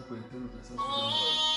connecter le message sur Android.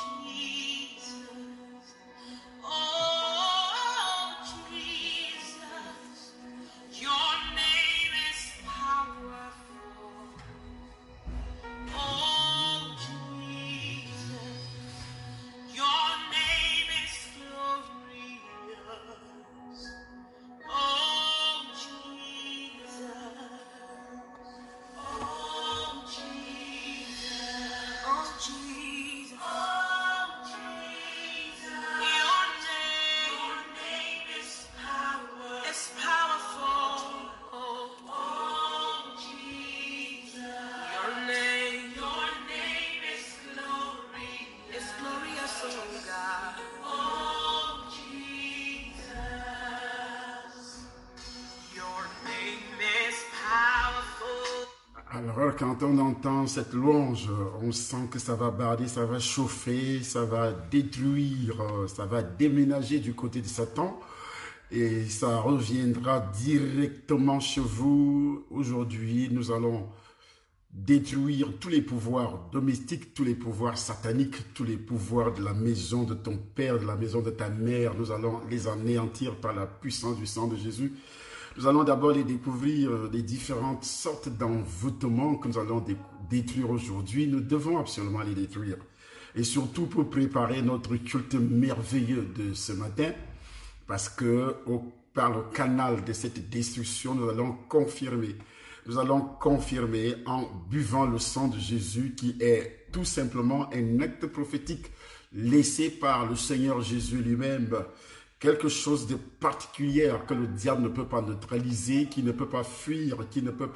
Alors, quand on entend cette louange, on sent que ça va barder, ça va chauffer, ça va détruire, ça va déménager du côté de Satan et ça reviendra directement chez vous. Aujourd'hui, nous allons détruire tous les pouvoirs domestiques, tous les pouvoirs sataniques, tous les pouvoirs de la maison de ton père, de la maison de ta mère. Nous allons les anéantir par la puissance du sang de Jésus. Nous allons d'abord les découvrir, les différentes sortes d'envoûtements que nous allons détruire aujourd'hui. Nous devons absolument les détruire. Et surtout pour préparer notre culte merveilleux de ce matin, parce que par le canal de cette destruction, nous allons confirmer. Nous allons confirmer en buvant le sang de Jésus qui est tout simplement un acte prophétique laissé par le Seigneur Jésus lui-même. Quelque chose de particulier que le diable ne peut pas neutraliser, qui ne peut pas fuir, qui ne peut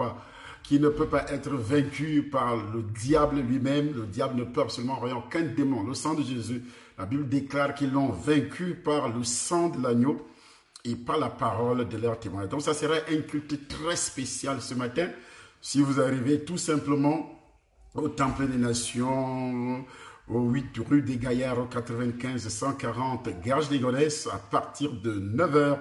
pas être vaincu par le diable lui-même. Le diable ne peut absolument rien, aucun démon. Le sang de Jésus, la Bible déclare qu'ils l'ont vaincu par le sang de l'agneau et par la parole de leur témoignage. Donc ça sera un culte très spécial ce matin. Si vous arrivez tout simplement au Temple des Nations, au 8 rue des Gaillards, au 95 140 Garges-les-Gonesse, à partir de 9h.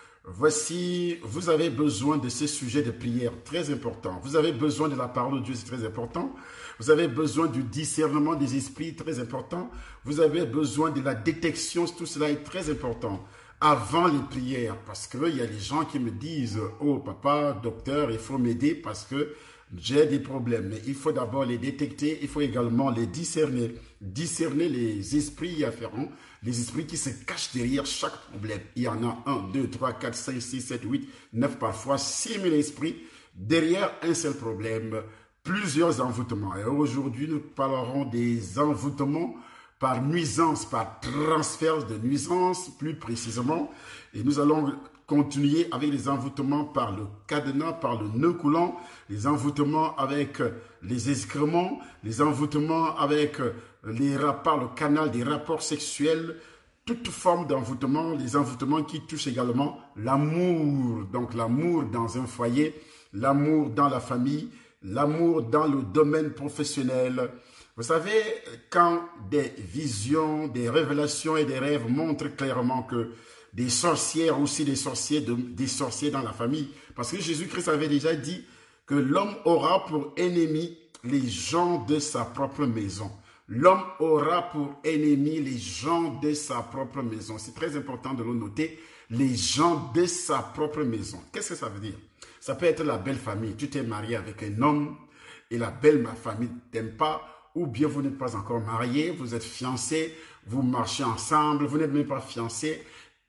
Voici, vous avez besoin de ces sujets de prière très importants. Vous avez besoin de la parole de Dieu, c'est très important. Vous avez besoin du discernement des esprits, très important. Vous avez besoin de la détection, tout cela est très important. Avant les prières, parce qu'il y a des gens qui me disent « Oh papa, docteur, il faut m'aider parce que j'ai des problèmes. » Mais il faut d'abord les détecter, il faut également les discerner. Discerner les esprits afférents, les esprits qui se cachent derrière chaque problème. Il y en a 1, 2, 3, 4, 5, 6, 7, 8, 9, parfois 6 000 esprits derrière un seul problème, plusieurs envoûtements. Et aujourd'hui, nous parlerons des envoûtements par nuisance, par transfert de nuisance, plus précisément. Et nous allons continuer avec les envoûtements par le cadenas, par le nœud coulant, les envoûtements avec les excréments, les envoûtements avec par le canal des rapports sexuels, toute forme d'envoûtement, les envoûtements qui touchent également l'amour. Donc l'amour dans un foyer, l'amour dans la famille, l'amour dans le domaine professionnel. Vous savez, quand des visions, des révélations et des rêves montrent clairement que des sorcières, aussi des sorciers dans la famille, parce que Jésus-Christ avait déjà dit que l'homme aura pour ennemi les gens de sa propre maison. L'homme aura pour ennemi les gens de sa propre maison. C'est très important de le noter, les gens de sa propre maison. Qu'est-ce que ça veut dire? Ça peut être la belle famille. Tu t'es marié avec un homme et la belle famille ne t'aime pas, ou bien vous n'êtes pas encore marié, vous êtes fiancé, vous marchez ensemble, vous n'êtes même pas fiancé,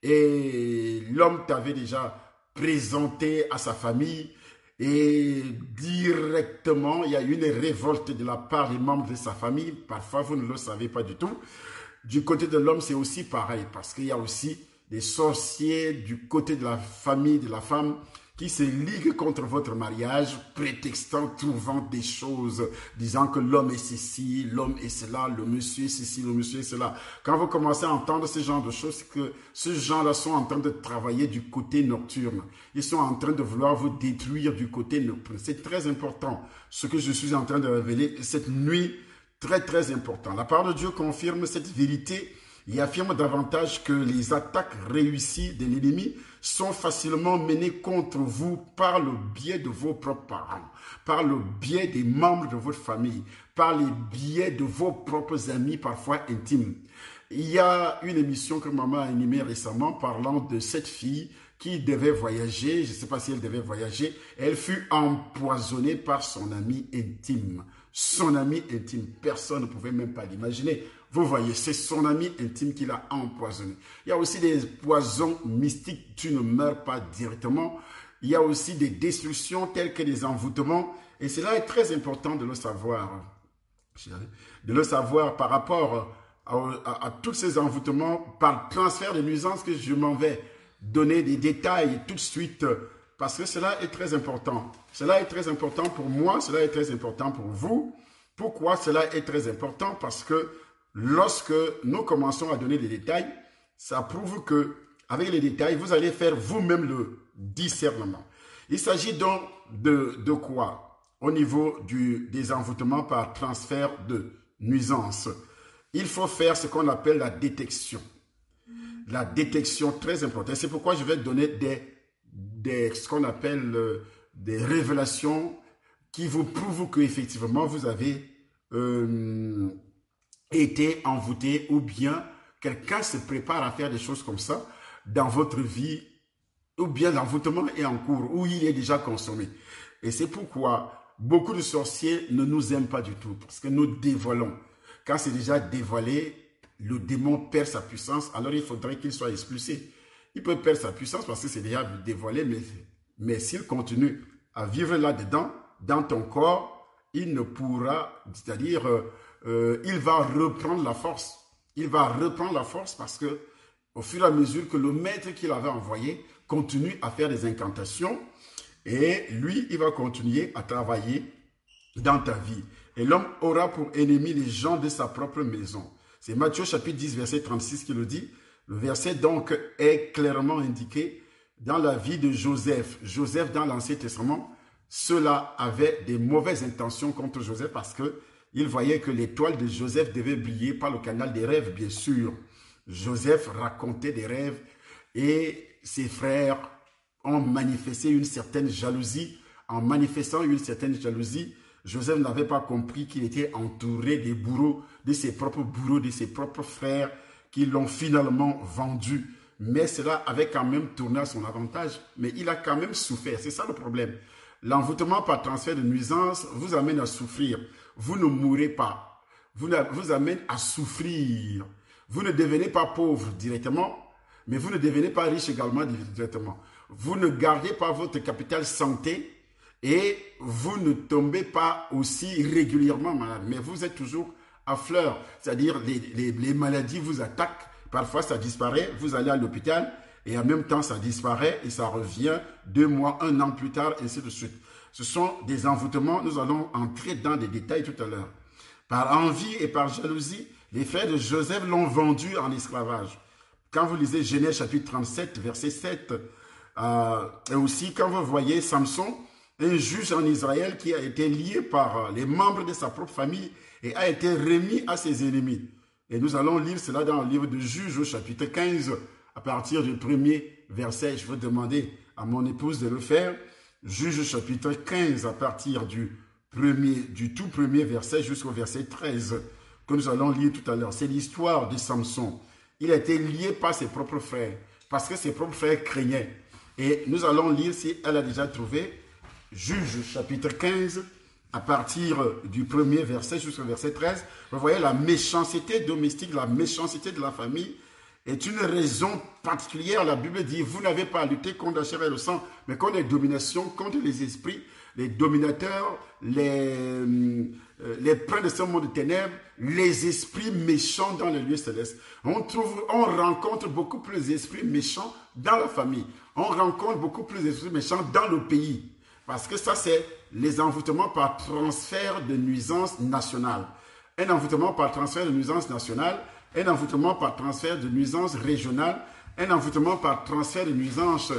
et l'homme t'avait déjà présenté à sa famille, et directement, il y a eu une révolte de la part des membres de sa famille. Parfois, vous ne le savez pas du tout. Du côté de l'homme, c'est aussi pareil, parce qu'il y a aussi des sorciers du côté de la famille, de la femme, qui se liguent contre votre mariage, prétextant, trouvant des choses, disant que l'homme est ceci, l'homme est cela, le monsieur est ceci, le monsieur est cela. Quand vous commencez à entendre ce genre de choses, que ces gens-là sont en train de travailler du côté nocturne. Ils sont en train de vouloir vous détruire du côté nocturne. C'est très important, ce que je suis en train de révéler cette nuit, très très important. La parole de Dieu confirme cette vérité Il affirme davantage que les attaques réussies de l'ennemi sont facilement menées contre vous par le biais de vos propres parents, par le biais des membres de votre famille, par le biais de vos propres amis, parfois intimes. Il y a une émission que maman a animée récemment parlant de cette fille qui devait voyager, je ne sais pas si elle devait voyager, elle fut empoisonnée par son ami intime. Son ami intime, personne ne pouvait même pas l'imaginer. Vous voyez, c'est son ami intime qui l'a empoisonné. Il y a aussi des poisons mystiques, tu ne meurs pas directement. Il y a aussi des destructions telles que des envoûtements. Et cela est très important de le savoir. De le savoir par rapport à tous ces envoûtements, par transfert de nuisances que je m'en vais donner des détails tout de suite. Parce que cela est très important. Cela est très important pour moi, cela est très important pour vous. Pourquoi cela est très important? Parce que lorsque nous commençons à donner des détails, ça prouve que avec les détails, vous allez faire vous-même le discernement. Il s'agit donc de quoi? Au niveau des envoûtements par transfert de nuisances. Il faut faire ce qu'on appelle la détection. La détection, très importante. C'est pourquoi je vais donner ce qu'on appelle des révélations qui vous prouvent qu'effectivement vous avez été envoûté ou bien quelqu'un se prépare à faire des choses comme ça dans votre vie ou bien l'envoûtement est en cours ou il est déjà consommé. Et c'est pourquoi beaucoup de sorciers ne nous aiment pas du tout parce que nous dévoilons. Quand c'est déjà dévoilé, le démon perd sa puissance, alors il faudrait qu'il soit expulsé. Il peut perdre sa puissance parce que c'est déjà dévoilé, mais s'il continue à vivre là-dedans, dans ton corps, il ne pourra, c'est-à-dire, il va reprendre la force. Il va reprendre la force parce que, au fur et à mesure que le maître qu'il avait envoyé continue à faire des incantations, et lui, il va continuer à travailler dans ta vie. Et l'homme aura pour ennemi les gens de sa propre maison. C'est Matthieu chapitre 10, verset 36 qui le dit. Le verset donc est clairement indiqué dans la vie de Joseph. Joseph dans l'Ancien Testament, ceux-là avaient des mauvaises intentions contre Joseph parce qu'ils voyaient que l'étoile de Joseph devait briller par le canal des rêves, bien sûr. Joseph racontait des rêves et ses frères ont manifesté une certaine jalousie. En manifestant une certaine jalousie, Joseph n'avait pas compris qu'il était entouré des bourreaux, de ses propres bourreaux, de ses propres frères qui l'ont finalement vendu. Mais cela avait quand même tourné à son avantage. Mais il a quand même souffert. C'est ça le problème. L'envoûtement par transfert de nuisance vous amène à souffrir. Vous ne mourrez pas. Vous amène à souffrir. Vous ne devenez pas pauvre directement, mais vous ne devenez pas riche également directement. Vous ne gardez pas votre capital santé et vous ne tombez pas aussi régulièrement malade. Mais vous êtes toujours à fleur, c'est-à-dire les maladies vous attaquent. Parfois, ça disparaît, vous allez à l'hôpital et en même temps, ça disparaît et ça revient 2 mois, 1 an plus tard, et ainsi de suite. Ce sont des envoûtements, nous allons entrer dans des détails tout à l'heure. Par envie et par jalousie, les frères de Joseph l'ont vendu en esclavage. Quand vous lisez Genèse chapitre 37, verset 7, et aussi quand vous voyez Samson, un juge en Israël qui a été lié par les membres de sa propre famille et a été remis à ses ennemis. Et nous allons lire cela dans le livre de Juges au chapitre 15, à partir du premier verset. Je vais demander à mon épouse de le faire. Juges chapitre 15, à partir du tout premier verset jusqu'au verset 13, que nous allons lire tout à l'heure. C'est l'histoire de Samson. Il a été lié par ses propres frères, parce que ses propres frères craignaient. Et nous allons lire, si elle a déjà trouvé, Juges chapitre 15, à partir du premier verset jusqu'au verset 13, vous voyez la méchanceté domestique, la méchanceté de la famille est une raison particulière. La Bible dit, vous n'avez pas à lutter contre la chair et le sang, mais contre les dominations, contre les esprits, les dominateurs, les princes de ce monde de ténèbres, les esprits méchants dans les lieux célestes. On rencontre beaucoup plus d'esprits méchants dans la famille. On rencontre beaucoup plus d'esprits méchants dans le pays. Parce que ça, c'est les envoûtements par transfert de nuisance nationale. Un envoûtement par transfert de nuisance nationale, un envoûtement par transfert de nuisance régionale, un envoûtement par transfert de nuisance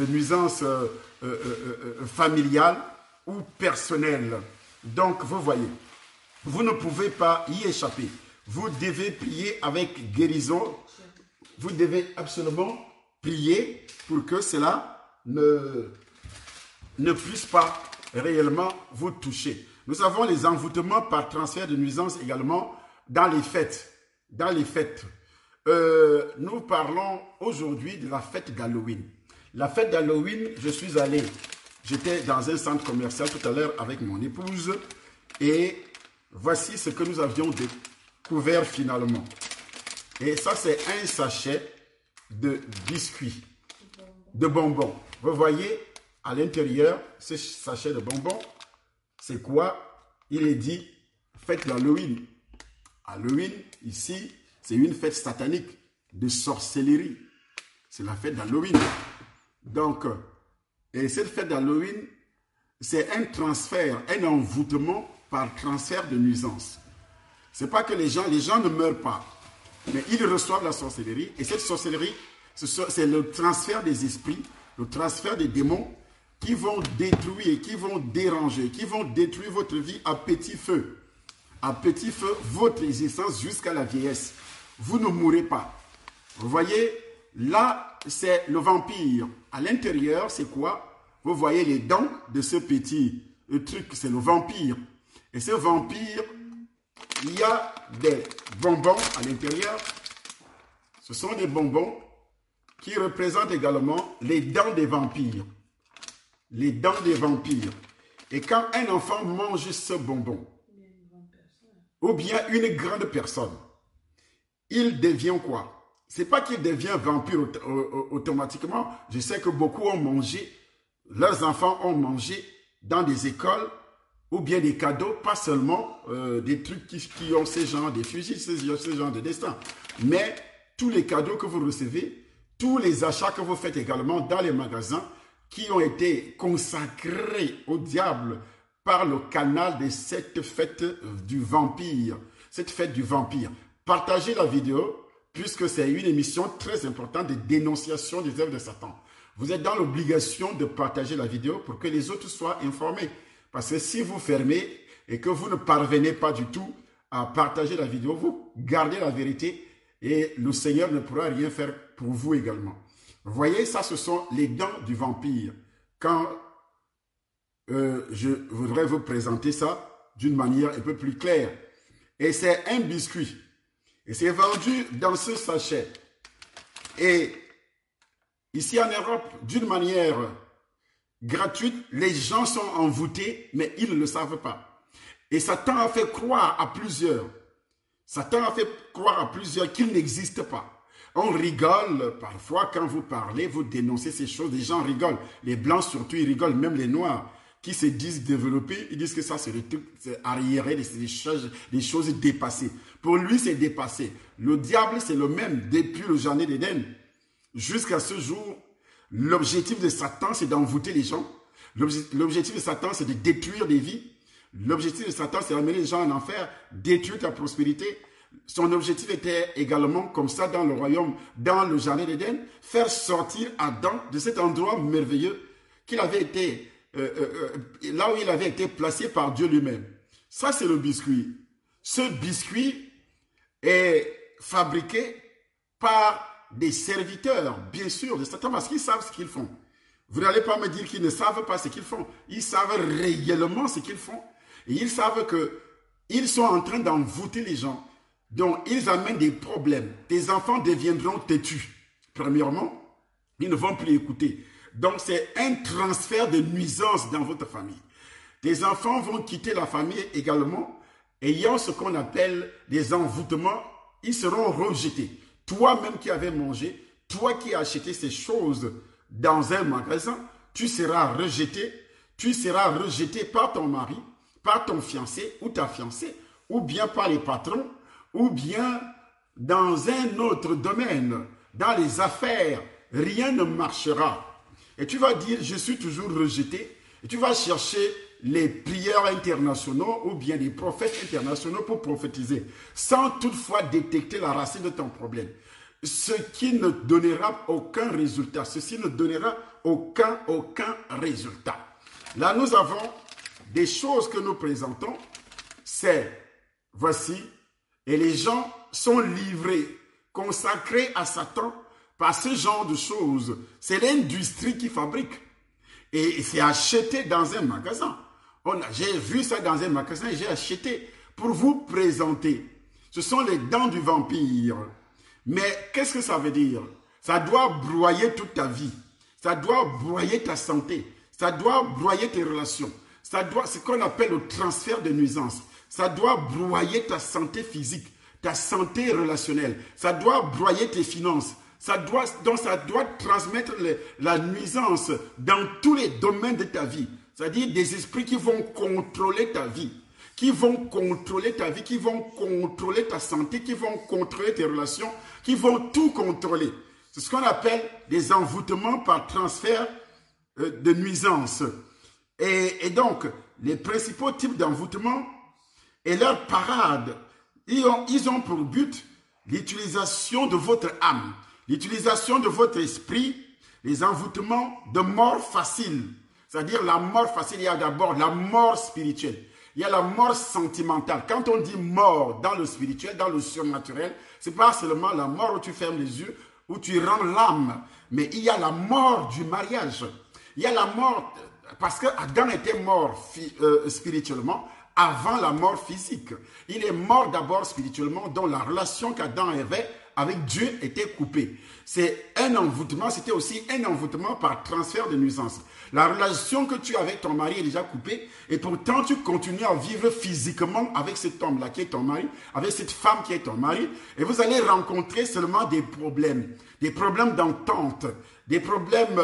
familiale ou personnelle. Donc, vous voyez, vous ne pouvez pas y échapper. Vous devez prier avec guérison. Vous devez absolument prier pour que cela ne puisse pas réellement vous toucher. Nous avons les envoûtements par transfert de nuisances également dans les fêtes. Dans les fêtes. Nous parlons aujourd'hui de la fête d'Halloween. La fête d'Halloween, j'étais dans un centre commercial tout à l'heure avec mon épouse et voici ce que nous avions découvert finalement. Et ça, c'est un sachet de biscuits, de bonbons. Vous voyez, à l'intérieur, ce sachet de bonbons, c'est quoi? Il est dit fête d'Halloween. Halloween, ici, c'est une fête satanique de sorcellerie. C'est la fête d'Halloween. Donc, et cette fête d'Halloween, c'est un transfert, un envoûtement par transfert de nuisance. C'est pas que les gens ne meurent pas, mais ils reçoivent la sorcellerie. Et cette sorcellerie, c'est le transfert des esprits, le transfert des démons qui vont détruire, qui vont déranger, qui vont détruire votre vie à petit feu. À petit feu, votre existence jusqu'à la vieillesse. Vous ne mourrez pas. Vous voyez, là, c'est le vampire. À l'intérieur, c'est quoi? Vous voyez les dents de ce petit truc, c'est le vampire. Et ce vampire, il y a des bonbons à l'intérieur. Ce sont des bonbons qui représentent également les dents des vampires. Les dents des vampires. Et quand un enfant mange ce bonbon, ou bien une grande personne, il devient quoi? C'est pas qu'il devient vampire automatiquement. Je sais que beaucoup ont mangé, leurs enfants ont mangé dans des écoles ou bien des cadeaux, pas seulement des trucs qui ont ce genre de fusils, ce genre de destin. Mais tous les cadeaux que vous recevez, tous les achats que vous faites également dans les magasins qui ont été consacrés au diable par le canal de cette fête du vampire. Cette fête du vampire. Partagez la vidéo puisque c'est une émission très importante de dénonciation des œuvres de Satan. Vous êtes dans l'obligation de partager la vidéo pour que les autres soient informés. Parce que si vous fermez et que vous ne parvenez pas du tout à partager la vidéo, vous gardez la vérité et le Seigneur ne pourra rien faire pour vous également. Vous voyez, ça, ce sont les dents du vampire. Quand je voudrais vous présenter ça d'une manière un peu plus claire. Et c'est un biscuit. Et c'est vendu dans ce sachet. Et ici en Europe, d'une manière gratuite, les gens sont envoûtés, mais ils ne le savent pas. Et Satan a fait croire à plusieurs. Satan a fait croire à plusieurs qu'il n'existe pas. On rigole parfois quand vous parlez, vous dénoncez ces choses, les gens rigolent. Les blancs surtout, ils rigolent, même les noirs qui se disent développés, ils disent que ça c'est le truc arriéré, des choses dépassées. Pour lui, c'est dépassé. Le diable, c'est le même depuis le jardin d'Éden. Jusqu'à ce jour, l'objectif de Satan, c'est d'envoûter les gens. L'objectif de Satan, c'est de détruire des vies. L'objectif de Satan, c'est d'amener les gens en enfer, détruire ta prospérité. Son objectif était également, comme ça dans le royaume, dans le jardin d'Éden, faire sortir Adam de cet endroit merveilleux qu'il avait été, là où il avait été placé par Dieu lui-même. Ça, c'est le biscuit. Ce biscuit est fabriqué par des serviteurs, bien sûr, de Satan, parce qu'ils savent ce qu'ils font. Vous n'allez pas me dire qu'ils ne savent pas ce qu'ils font. Ils savent réellement ce qu'ils font. Et ils savent qu'ils sont en train d'envoûter les gens. Donc, ils amènent des problèmes. Tes enfants deviendront têtus. Premièrement, ils ne vont plus écouter. Donc, c'est un transfert de nuisance dans votre famille. Tes enfants vont quitter la famille également, ayant ce qu'on appelle des envoûtements. Ils seront rejetés. Toi-même qui avais mangé, toi qui as acheté ces choses dans un magasin, tu seras rejeté. Tu seras rejeté par ton mari, par ton fiancé ou ta fiancée, ou bien par les patrons, ou bien dans un autre domaine, dans les affaires, rien ne marchera. Et tu vas dire, je suis toujours rejeté. Et tu vas chercher les prieurs internationaux ou bien les prophètes internationaux pour prophétiser, sans toutefois détecter la racine de ton problème. Ce qui ne donnera aucun résultat. Ceci ne donnera aucun résultat. Là, nous avons des choses que nous présentons. C'est, voici, Et les gens sont livrés, consacrés à Satan par ce genre de choses. C'est l'industrie qui fabrique. Et c'est acheté dans un magasin. J'ai vu ça dans un magasin et j'ai acheté pour vous présenter. Ce sont les dents du vampire. Mais qu'est-ce que ça veut dire? Ça doit broyer toute ta vie. Ça doit broyer ta santé. Ça doit broyer tes relations. C'est ce qu'on appelle le transfert de nuisances. Ça doit broyer ta santé physique, ta santé relationnelle. Ça doit broyer tes finances. Donc ça doit transmettre la nuisance dans tous les domaines de ta vie. C'est-à-dire des esprits qui vont contrôler ta vie, qui vont contrôler ta vie, qui vont contrôler ta santé, qui vont contrôler tes relations, qui vont tout contrôler. C'est ce qu'on appelle des envoûtements par transfert de nuisance. Et donc, les principaux types d'envoûtements et leur parade, ils ont pour but l'utilisation de votre âme, l'utilisation de votre esprit, les envoûtements de mort facile. C'est-à-dire la mort facile, il y a d'abord la mort spirituelle. Il y a la mort sentimentale. Quand on dit mort dans le spirituel, dans le surnaturel, ce n'est pas seulement la mort où tu fermes les yeux, où tu rends l'âme, mais il y a la mort du mariage. Il y a la mort, parce que Adam était mort spirituellement avant la mort physique. Il est mort d'abord spirituellement, dont la relation qu'Adam avait avec Dieu était coupée. C'est un envoûtement, c'était aussi un envoûtement par transfert de nuisance. La relation que tu as avec ton mari est déjà coupée et pourtant tu continues à vivre physiquement avec cet homme-là qui est ton mari, avec cette femme qui est ton mari, et vous allez rencontrer seulement des problèmes d'entente, des problèmes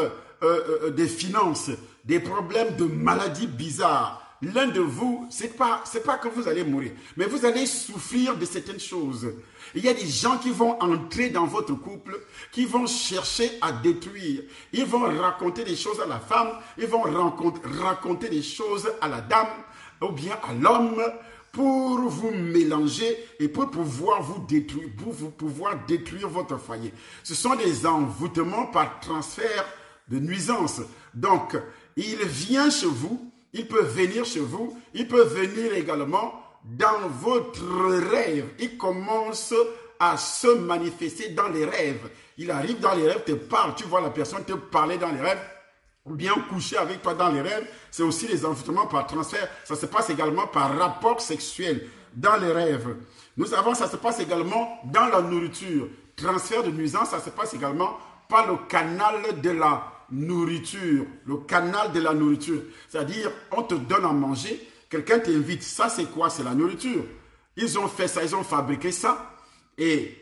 de finances, des problèmes de maladies bizarres. L'un de vous, c'est pas que vous allez mourir, mais vous allez souffrir de certaines choses. Il y a des gens qui vont entrer dans votre couple, qui vont chercher à détruire. Ils vont raconter des choses à la femme, ils vont raconter des choses à la dame ou bien à l'homme pour vous mélanger et pour pouvoir vous détruire, pouvoir détruire votre foyer. Ce sont des envoûtements par transfert de nuisance. Donc, il vient chez vous, il peut venir chez vous, il peut venir également dans votre rêve. Il commence à se manifester dans les rêves. Il arrive dans les rêves, te parle, tu vois la personne te parler dans les rêves, ou bien coucher avec toi dans les rêves. C'est aussi les envoûtements par transfert. Ça se passe également par rapport sexuel dans les rêves. Nous avons, ça se passe également dans la nourriture. Transfert de nuisance, ça se passe également par le canal de la nourriture. Le canal de la nourriture. C'est-à-dire, on te donne à manger, quelqu'un t'invite. Ça, c'est quoi? C'est la nourriture. Ils ont fait ça, ils ont fabriqué ça. Et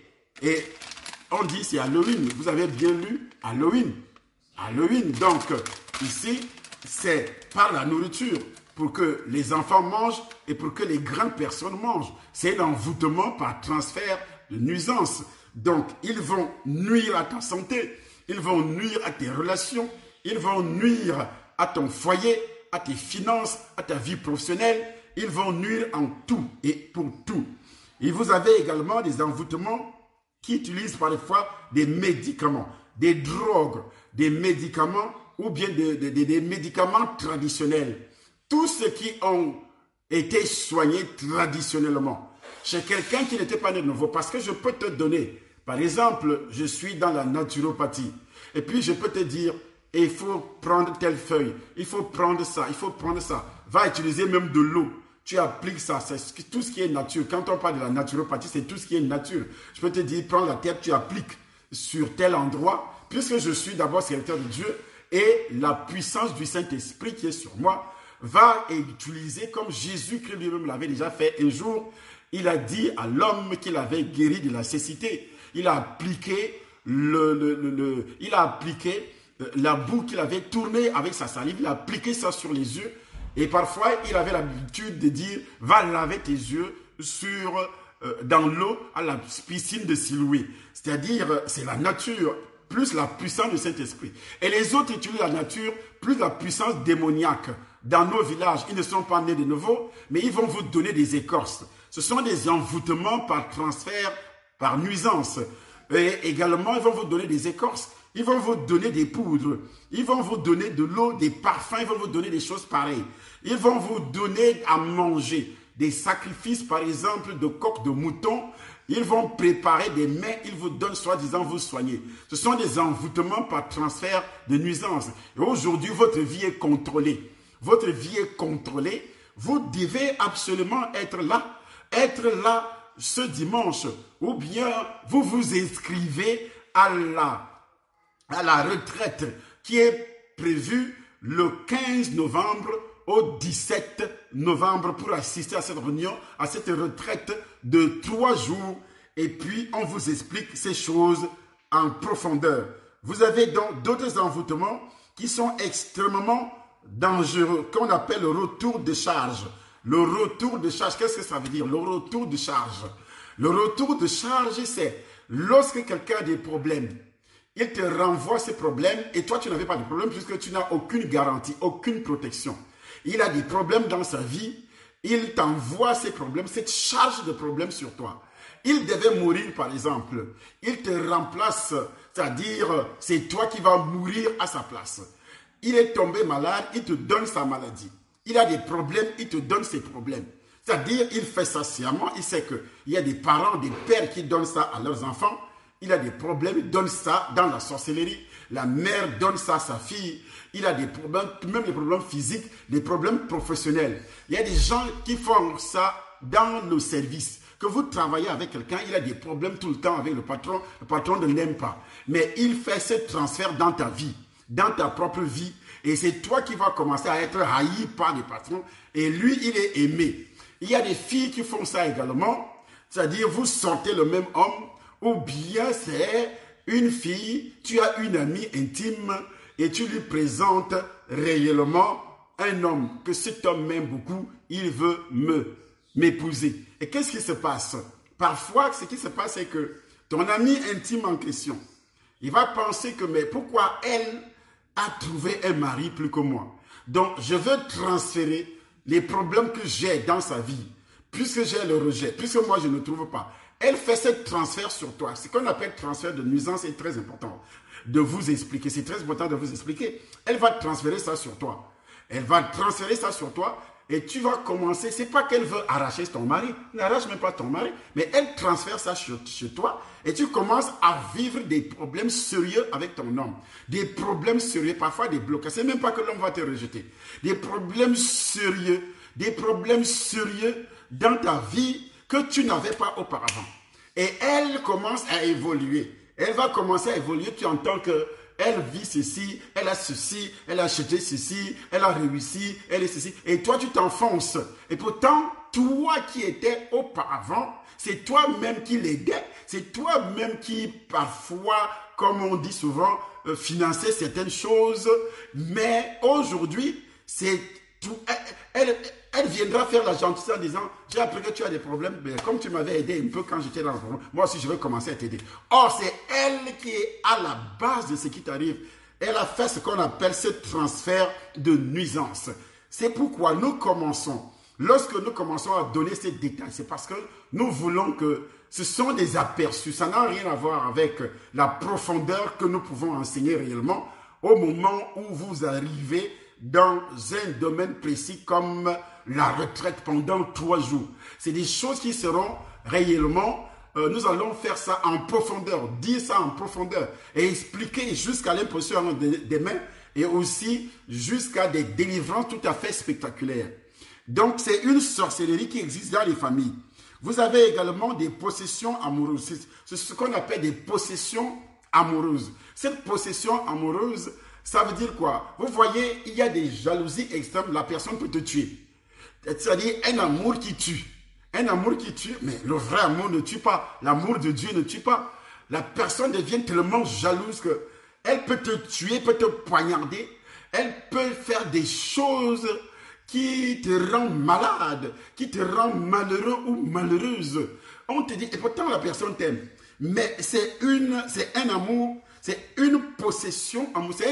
on dit c'est Halloween. Vous avez bien lu Halloween. Halloween, donc, ici, c'est par la nourriture pour que les enfants mangent et pour que les grandes personnes mangent. C'est l'envoûtement par transfert de nuisance. Donc, ils vont nuire à ta santé, ils vont nuire à tes relations, ils vont nuire à ton foyer, à tes finances, à ta vie professionnelle. Ils vont nuire en tout et pour tout. Et vous avez également des envoûtements qui utilisent parfois des médicaments, des drogues, des médicaments ou bien des médicaments traditionnels. Tous ceux qui ont été soignés traditionnellement chez quelqu'un qui n'était pas né de nouveau. Parce que je peux te donner, par exemple, je suis dans la naturopathie. Et puis je peux te dire, il faut prendre telle feuille, il faut prendre ça, il faut prendre ça. Va utiliser même de l'eau. Tu appliques ça, c'est tout ce qui est nature. Quand on parle de la naturopathie, c'est tout ce qui est nature. Je peux te dire, prends la terre, tu appliques sur tel endroit, puisque je suis d'abord serviteur de Dieu, et la puissance du Saint-Esprit qui est sur moi va utiliser comme Jésus-Christ lui-même l'avait déjà fait un jour. Il a dit à l'homme qu'il avait guéri de la cécité. Il a appliqué la boue qu'il avait tournée avec sa salive. Il a appliqué ça sur les yeux. Et parfois, il avait l'habitude de dire, va laver tes yeux dans l'eau à la piscine de Siloué. C'est-à-dire, c'est la nature plus la puissance du Saint-Esprit. Et les autres utilisent la nature plus la puissance démoniaque. Dans nos villages, ils ne sont pas nés de nouveau, mais ils vont vous donner des écorces. Ce sont des envoûtements par transfert, par nuisance. Et également, ils vont vous donner des écorces. Ils vont vous donner des poudres. Ils vont vous donner de l'eau, des parfums. Ils vont vous donner des choses pareilles. Ils vont vous donner à manger des sacrifices, par exemple, de coqs, de moutons. Ils vont préparer des mets, ils vous donnent soi-disant vous soigner. Ce sont des envoûtements par transfert de nuisances. Et aujourd'hui, votre vie est contrôlée. Votre vie est contrôlée. Vous devez absolument être là ce dimanche. Ou bien vous vous inscrivez à la retraite qui est prévue le 15 novembre au 17 novembre pour assister à cette réunion, à cette retraite de 3 jours. Et puis, on vous explique ces choses en profondeur. Vous avez donc d'autres envoûtements qui sont extrêmement dangereux, qu'on appelle le retour de charge. Le retour de charge, qu'est-ce que ça veut dire? Le retour de charge. Le retour de charge, c'est lorsque quelqu'un a des problèmes, il te renvoie ces problèmes et toi, tu n'avais pas de problème puisque tu n'as aucune garantie, aucune protection. Il a des problèmes dans sa vie, il t'envoie ces problèmes, cette charge de problèmes sur toi. Il devait mourir, par exemple. Il te remplace, c'est-à-dire, c'est toi qui vas mourir à sa place. Il est tombé malade, il te donne sa maladie. Il a des problèmes, il te donne ses problèmes. C'est-à-dire, il fait ça sciemment, il sait qu'il y a des parents, des pères qui donnent ça à leurs enfants. Il a des problèmes, il donne ça dans la sorcellerie. La mère donne ça à sa fille. Il a des problèmes, même des problèmes physiques, des problèmes professionnels. Il y a des gens qui font ça dans le service. Que vous travaillez avec quelqu'un, il a des problèmes tout le temps avec le patron ne l'aime pas. Mais il fait ce transfert dans ta vie, dans ta propre vie. Et c'est toi qui vas commencer à être haï par les patrons. Et lui, il est aimé. Il y a des filles qui font ça également. C'est-à-dire, vous sortez le même homme. Ou bien c'est une fille, tu as une amie intime et tu lui présentes réellement un homme, que cet homme m'aime beaucoup, il veut m'épouser. Et qu'est-ce qui se passe? Parfois, ce qui se passe, c'est que ton ami intime en question, il va penser que, mais pourquoi elle a trouvé un mari plus que moi? Donc, je veux transférer les problèmes que j'ai dans sa vie, puisque j'ai le rejet, puisque moi je ne trouve pas. Elle fait ce transfert sur toi. Ce qu'on appelle transfert de nuisance est très important de vous expliquer. C'est très important de vous expliquer. Elle va transférer ça sur toi. Elle va transférer ça sur toi et tu vas commencer. C'est pas qu'elle veut arracher ton mari. Elle n'arrache même pas ton mari. Mais elle transfère ça chez toi et tu commences à vivre des problèmes sérieux avec ton homme. Des problèmes sérieux, parfois des blocages. C'est même pas que l'homme va te rejeter. Des problèmes sérieux dans ta vie que tu n'avais pas auparavant. Et elle commence à évoluer. Elle va commencer à évoluer. Tu entends qu'elle vit ceci, elle a ceci, elle a acheté ceci, elle a réussi, elle est ceci. Et toi, tu t'enfonces. Et pourtant, toi qui étais auparavant, c'est toi-même qui l'aidais. C'est toi-même qui, parfois, comme on dit souvent, finançait certaines choses. Mais aujourd'hui, c'est tout. Elle viendra faire la gentillesse en disant, j'ai appris que tu as des problèmes, mais comme tu m'avais aidé un peu quand j'étais dans le problème, moi aussi je vais commencer à t'aider. Or, c'est elle qui est à la base de ce qui t'arrive. Elle a fait ce qu'on appelle ce transfert de nuisance. C'est pourquoi nous commençons. Lorsque nous commençons à donner ces détails, c'est parce que nous voulons que ce sont des aperçus. Ça n'a rien à voir avec la profondeur que nous pouvons enseigner réellement au moment où vous arrivez dans un domaine précis comme la retraite pendant 3 jours. C'est des choses qui seront réellement, nous allons faire ça en profondeur, dire ça en profondeur et expliquer jusqu'à l'imposition des mains et aussi jusqu'à des délivrances tout à fait spectaculaires. Donc c'est une sorcellerie qui existe dans les familles. Vous avez également des possessions amoureuses. C'est ce qu'on appelle des possessions amoureuses. Cette possession amoureuse, ça veut dire quoi? Vous voyez, il y a des jalousies extrêmes, la personne peut te tuer. C'est-à-dire un amour qui tue. Un amour qui tue, mais le vrai amour ne tue pas. L'amour de Dieu ne tue pas. La personne devient tellement jalouse qu'elle peut te tuer, peut te poignarder. Elle peut faire des choses qui te rendent malade, qui te rendent malheureux ou malheureuse. On te dit, et pourtant la personne t'aime. Mais c'est un amour. C'est une possession, c'est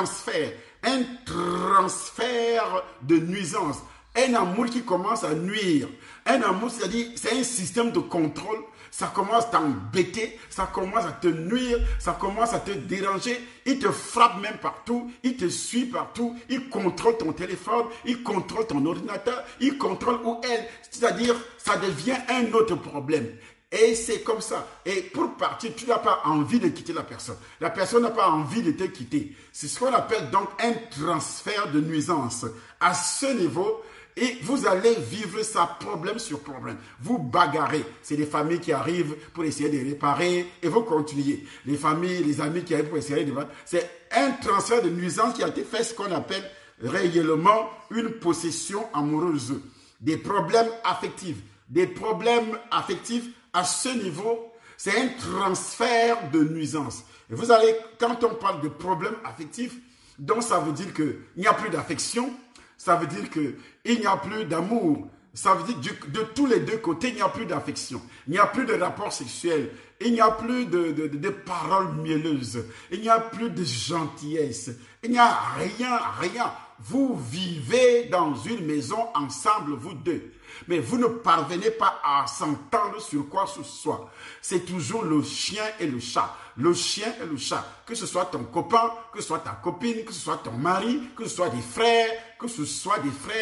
un transfert de nuisance. Un amour qui commence à nuire. Un amour, c'est-à-dire, c'est un système de contrôle ça commence à t'embêter, ça commence à te nuire, ça commence à te déranger. Il te frappe même partout, il te suit partout, il contrôle ton téléphone, il contrôle ton ordinateur, il contrôle où elle. C'est-à-dire, ça devient un autre problème. Et c'est comme ça. Et pour partir, tu n'as pas envie de quitter la personne. La personne n'a pas envie de te quitter. C'est ce qu'on appelle donc un transfert de nuisance. À ce niveau, et vous allez vivre ça problème sur problème. Vous bagarrez. C'est des familles qui arrivent pour essayer de réparer et vous continuez. Les familles, les amis qui arrivent pour essayer de réparer. C'est un transfert de nuisance qui a été fait, ce qu'on appelle réellement une possession amoureuse. Des problèmes affectifs. Des problèmes affectifs à ce niveau, c'est un transfert de nuisance. Et vous allez, quand on parle de problèmes affectifs, donc ça veut dire qu'il n'y a plus d'affection, ça veut dire qu'il n'y a plus d'amour, ça veut dire que de tous les deux côtés, il n'y a plus d'affection, il n'y a plus de rapport sexuel, il n'y a plus de paroles mielleuses, il n'y a plus de gentillesse, il n'y a rien. Vous vivez dans une maison ensemble, vous deux. Mais vous ne parvenez pas à s'entendre sur quoi que ce soit. C'est toujours le chien et le chat. Le chien et le chat. Que ce soit ton copain, que ce soit ta copine, que ce soit ton mari, que ce soit des frères, que ce soit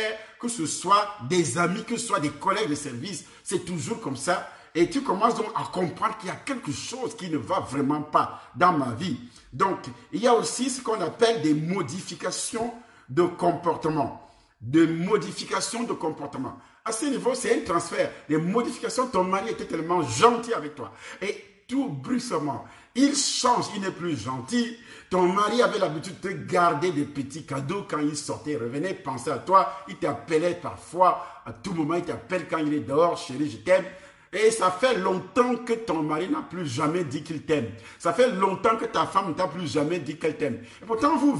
des amis, que ce soit des collègues de service. C'est toujours comme ça. Et tu commences donc à comprendre qu'il y a quelque chose qui ne va vraiment pas dans ma vie. Donc, il y a aussi ce qu'on appelle des modifications de comportement. De modifications de comportement. À ce niveau, c'est un transfert. Les modifications, ton mari était tellement gentil avec toi. Et tout brusquement, il change, il n'est plus gentil. Ton mari avait l'habitude de te garder des petits cadeaux quand il sortait, revenait, pensait à toi. Il t'appelait parfois, à tout moment, il t'appelle quand il est dehors, chérie, je t'aime. Et ça fait longtemps que ton mari n'a plus jamais dit qu'il t'aime. Ça fait longtemps que ta femme ne t'a plus jamais dit qu'elle t'aime. Et pourtant, vous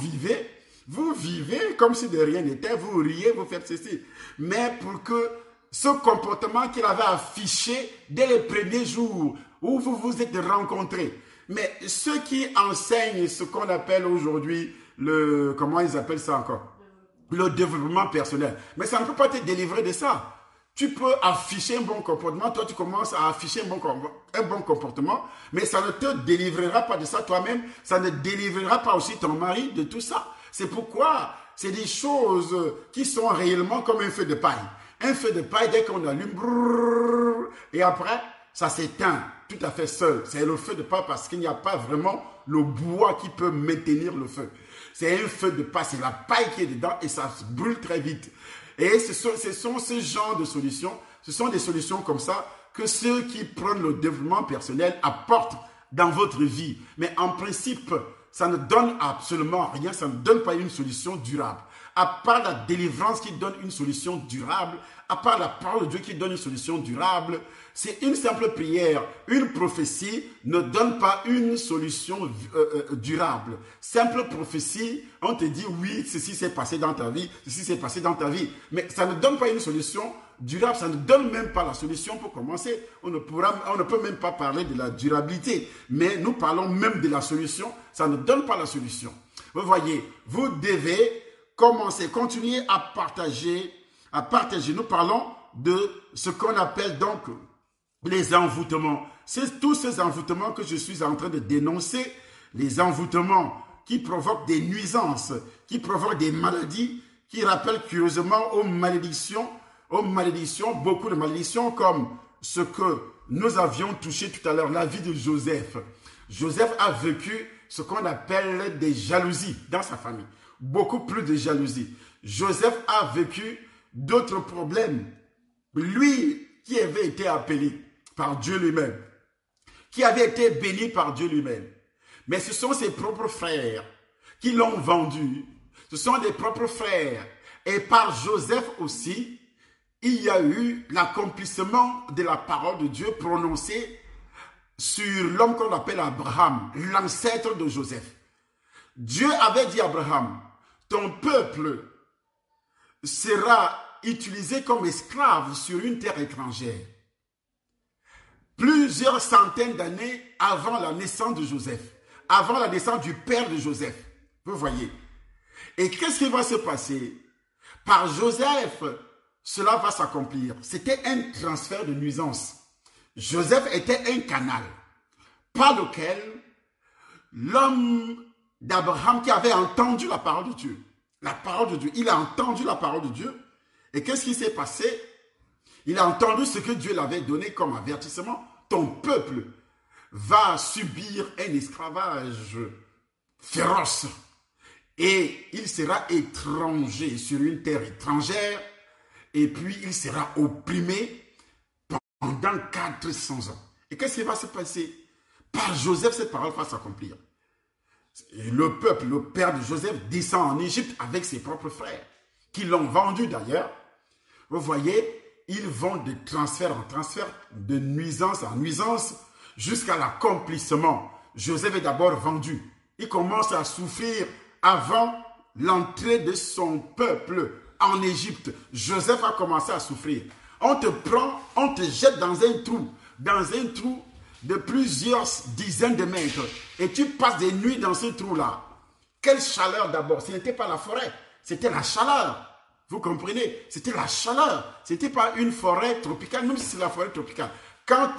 vivez comme si de rien n'était, vous riez, vous faites ceci. Mais pour que ce comportement qu'il avait affiché dès les premiers jours où vous vous êtes rencontrés, mais ceux qui enseignent ce qu'on appelle aujourd'hui comment ils appellent ça encore? Le développement personnel. Mais ça ne peut pas te délivrer de ça. Tu peux afficher un bon comportement, toi tu commences à afficher un bon comportement, mais ça ne te délivrera pas de ça toi-même, ça ne délivrera pas aussi ton mari de tout ça. C'est pourquoi c'est des choses qui sont réellement comme un feu de paille. Un feu de paille, dès qu'on allume, brrr, et après, ça s'éteint tout à fait seul. C'est le feu de paille parce qu'il n'y a pas vraiment le bois qui peut maintenir le feu. C'est un feu de paille, c'est la paille qui est dedans et ça se brûle très vite. Et ce sont ce genre de solutions, ce sont des solutions comme ça que ceux qui prennent le développement personnel apportent dans votre vie. Mais en principe, ça ne donne absolument rien, ça ne donne pas une solution durable. À part la délivrance qui donne une solution durable, à part la parole de Dieu qui donne une solution durable, c'est une simple prière. Une prophétie ne donne pas une solution durable. Simple prophétie, on te dit oui, ceci s'est passé dans ta vie, ceci s'est passé dans ta vie. Mais ça ne donne pas une solution durable, ça ne donne même pas la solution pour commencer. On ne peut même pas parler de la durabilité. Mais nous parlons même de la solution, ça ne donne pas la solution. Vous voyez, vous devez continuer à partager. Nous parlons de ce qu'on appelle donc les envoûtements. C'est tous ces envoûtements que je suis en train de dénoncer, les envoûtements qui provoquent des nuisances, qui provoquent des maladies, qui rappellent curieusement aux malédictions, beaucoup de malédictions comme ce que nous avions touché tout à l'heure, la vie de Joseph. Joseph a vécu ce qu'on appelle des jalousies dans sa famille. Beaucoup plus de jalousie. Joseph a vécu d'autres problèmes. Lui qui avait été appelé par Dieu lui-même, qui avait été béni par Dieu lui-même. Mais ce sont ses propres frères qui l'ont vendu. Ce sont des propres frères. Et par Joseph aussi, il y a eu l'accomplissement de la parole de Dieu prononcée sur l'homme qu'on appelle Abraham, l'ancêtre de Joseph. Dieu avait dit à Abraham, ton peuple sera utilisé comme esclave sur une terre étrangère. Plusieurs centaines d'années avant la naissance de Joseph, avant la naissance du père de Joseph. Vous voyez. Et qu'est-ce qui va se passer? Par Joseph, cela va s'accomplir. C'était un transfert de nuisance. Joseph était un canal par lequel l'homme d'Abraham qui avait entendu la parole de Dieu, il a entendu la parole de Dieu, et qu'est-ce qui s'est passé? Il a entendu ce que Dieu l'avait donné comme avertissement. Ton peuple va subir un esclavage féroce et il sera étranger sur une terre étrangère et puis il sera opprimé pendant 400 ans. Et qu'est-ce qui va se passer? Par Joseph, cette parole va s'accomplir. Et le peuple, le père de Joseph, descend en Égypte avec ses propres frères, qui l'ont vendu d'ailleurs. Vous voyez, ils vont de transfert en transfert, de nuisance en nuisance, jusqu'à l'accomplissement. Joseph est d'abord vendu. Il commence à souffrir avant l'entrée de son peuple en Égypte. Joseph a commencé à souffrir. On te prend, on te jette dans un trou de plusieurs dizaines de mètres. Et tu passes des nuits dans ce trou-là. Quelle chaleur d'abord. Ce n'était pas la forêt, c'était la chaleur. Vous comprenez? C'était la chaleur. Ce n'était pas une forêt tropicale, même si c'est la forêt tropicale. Quand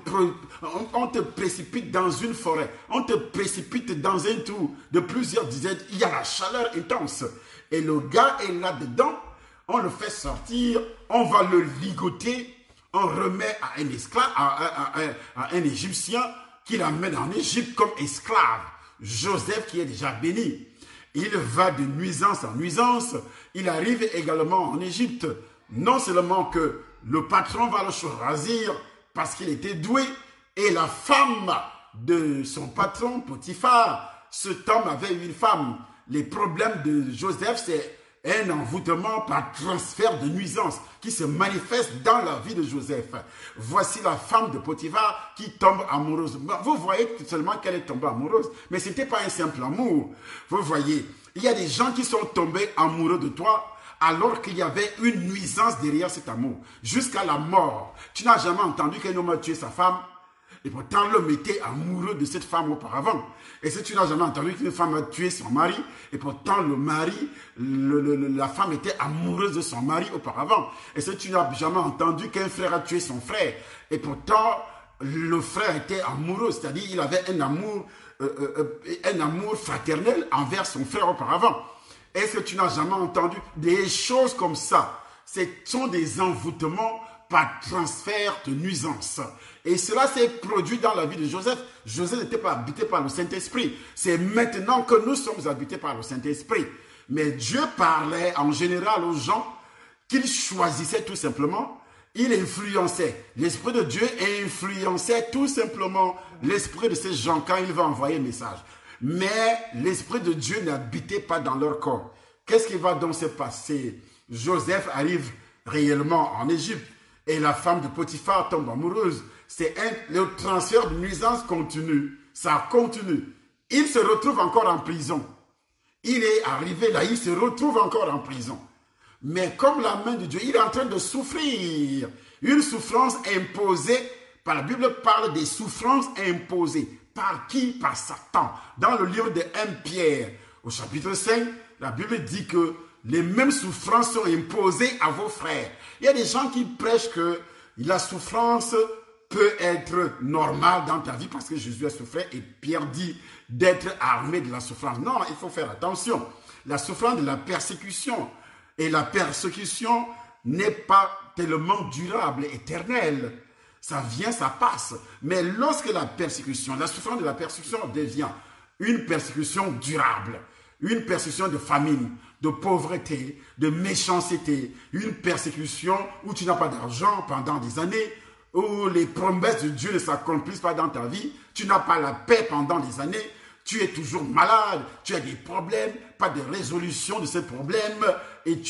on te précipite dans une forêt, on te précipite dans un trou de plusieurs dizaines, il y a la chaleur intense. Et le gars est là-dedans, on le fait sortir, on va le ligoter, on remet à un esclave, à un Égyptien qui l'amène en Égypte comme esclave. Joseph qui est déjà béni. Il va de nuisance en nuisance. Il arrive également en Égypte. Non seulement que le patron va le choisir parce qu'il était doué, et la femme de son patron, Potiphar, cet homme avait une femme. Les problèmes de Joseph, c'est un envoûtement par transfert de nuisance qui se manifeste dans la vie de Joseph. Voici la femme de Potiphar qui tombe amoureuse. Vous voyez seulement qu'elle est tombée amoureuse, mais ce n'était pas un simple amour. Vous voyez, il y a des gens qui sont tombés amoureux de toi alors qu'il y avait une nuisance derrière cet amour, jusqu'à la mort. Tu n'as jamais entendu qu'un homme a tué sa femme? Et pourtant, l'homme était amoureux de cette femme auparavant. Et si tu n'as jamais entendu qu'une femme a tué son mari, et pourtant le mari, la femme était amoureuse de son mari auparavant. Et si tu n'as jamais entendu qu'un frère a tué son frère, et pourtant le frère était amoureux, c'est-à-dire il avait un amour fraternel envers son frère auparavant. Est-ce que tu n'as jamais entendu des choses comme ça? Ce sont des envoûtements par transfert de nuisance. Et cela s'est produit dans la vie de Joseph. Joseph n'était pas habité par le Saint-Esprit. C'est maintenant que nous sommes habités par le Saint-Esprit. Mais Dieu parlait en général aux gens qu'il choisissait tout simplement. Il influençait. L'Esprit de Dieu influençait tout simplement l'esprit de ces gens quand il va envoyer un message. Mais l'Esprit de Dieu n'habitait pas dans leur corps. Qu'est-ce qui va donc se passer? Joseph arrive réellement en Égypte et la femme de Potiphar tombe amoureuse. Le transfert de nuisance continue. Ça continue. Il se retrouve encore en prison. Il est arrivé là, il se retrouve encore en prison. Mais comme la main de Dieu, il est en train de souffrir. Une souffrance imposée. Par la Bible parle des souffrances imposées. Par qui? Par Satan. Dans le livre de 1 Pierre, au chapitre 5, la Bible dit que les mêmes souffrances sont imposées à vos frères. Il y a des gens qui prêchent que la souffrance peut être normale dans ta vie parce que Jésus a souffert et Pierre dit d'être armé de la souffrance. Non, il faut faire attention. La souffrance de la persécution. Et la persécution n'est pas tellement durable, éternelle. Ça vient, ça passe. Mais lorsque la souffrance de la persécution devient une persécution durable, une persécution de famine, de pauvreté, de méchanceté, une persécution où tu n'as pas d'argent pendant des années, où les promesses de Dieu ne s'accomplissent pas dans ta vie, tu n'as pas la paix pendant des années, tu es toujours malade, tu as des problèmes, pas de résolution de ces problèmes, et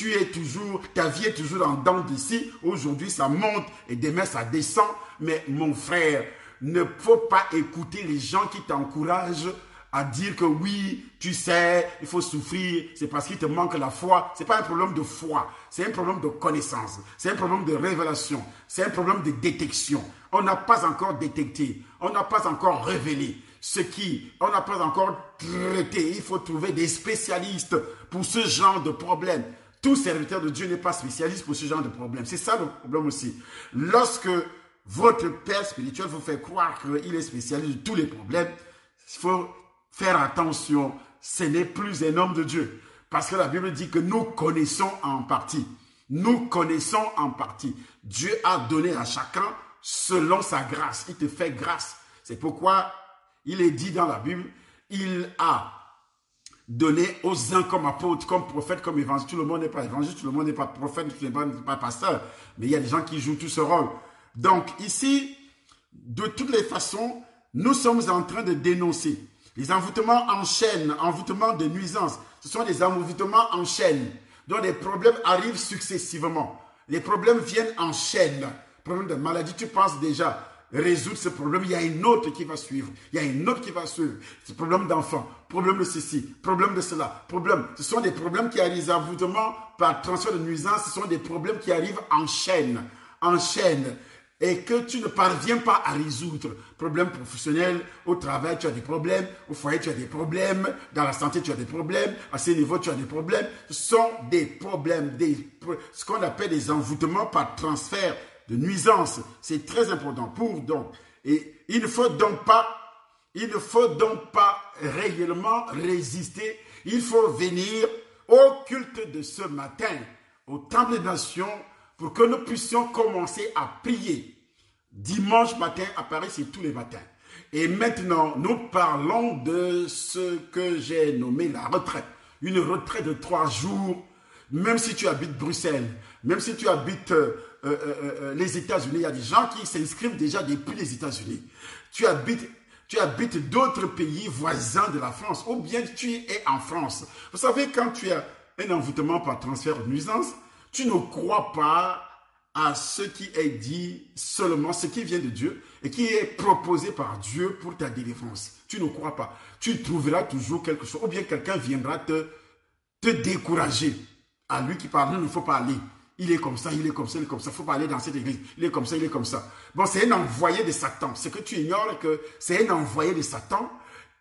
ta vie est toujours en dents d'ici. Aujourd'hui, ça monte et demain, ça descend. Mais mon frère, ne faut pas écouter les gens qui t'encouragent à dire que oui, tu sais, il faut souffrir, c'est parce qu'il te manque la foi. Ce n'est pas un problème de foi, c'est un problème de connaissance, c'est un problème de révélation, c'est un problème de détection. On n'a pas encore détecté, on n'a pas encore révélé on n'a pas encore traité. Il faut trouver des spécialistes pour ce genre de problème. Tout serviteur de Dieu n'est pas spécialiste pour ce genre de problème. C'est ça le problème aussi. Lorsque votre père spirituel vous fait croire qu'il est spécialiste de tous les problèmes, il faut faire attention. Ce n'est plus un homme de Dieu. Parce que la Bible dit que nous connaissons en partie. Nous connaissons en partie. Dieu a donné à chacun selon sa grâce. Il te fait grâce. C'est pourquoi il est dit dans la Bible, il a donné aux uns comme apôtres, comme prophètes, comme évangélistes. Tout le monde n'est pas évangéliste, tout le monde n'est pas prophète, tout le monde n'est pas pasteur. Mais il y a des gens qui jouent tout ce rôle. Donc ici, de toutes les façons, nous sommes en train de dénoncer les envoûtements en chaîne, envoûtements de nuisance. Ce sont des envoûtements en chaîne, dont les problèmes arrivent successivement. Les problèmes viennent en chaîne. Problème de maladie, tu penses déjà résoudre ce problème, il y a une autre qui va suivre. Il y a une autre qui va suivre. C'est problème d'enfant, problème de ceci, problème de cela, problème. Ce sont des problèmes qui arrivent, les envoûtements par transfert de nuisance, ce sont des problèmes qui arrivent en chaîne. En chaîne. Et que tu ne parviens pas à résoudre. Problème professionnel, au travail tu as des problèmes, au foyer tu as des problèmes, dans la santé tu as des problèmes, à ce niveau tu as des problèmes. Ce sont des problèmes, ce qu'on appelle des envoûtements par transfert de nuisance. C'est très important pour donc. Et il ne faut donc pas réellement résister. Il faut venir au culte de ce matin, au Temple des Nations, pour que nous puissions commencer à prier. Dimanche matin, à Paris, c'est tous les matins. Et maintenant, nous parlons de ce que j'ai nommé la retraite. Une retraite de 3 jours, même si tu habites Bruxelles, même si tu habites les États-Unis, il y a des gens qui s'inscrivent déjà depuis les États-Unis. Tu habites d'autres pays voisins de la France, ou bien tu es en France. Vous savez, quand tu as un envoûtement par transfert de nuisance, tu ne crois pas à ce qui est dit seulement, ce qui vient de Dieu et qui est proposé par Dieu pour ta délivrance. Tu ne crois pas. Tu trouveras toujours quelque chose. Ou bien quelqu'un viendra te décourager. À lui qui parle, il ne faut pas aller. Il est comme ça, il est comme ça, il est comme ça. Il ne faut pas aller dans cette église. Il est comme ça, il est comme ça. Bon, c'est un envoyé de Satan. Ce que tu ignores, que c'est un envoyé de Satan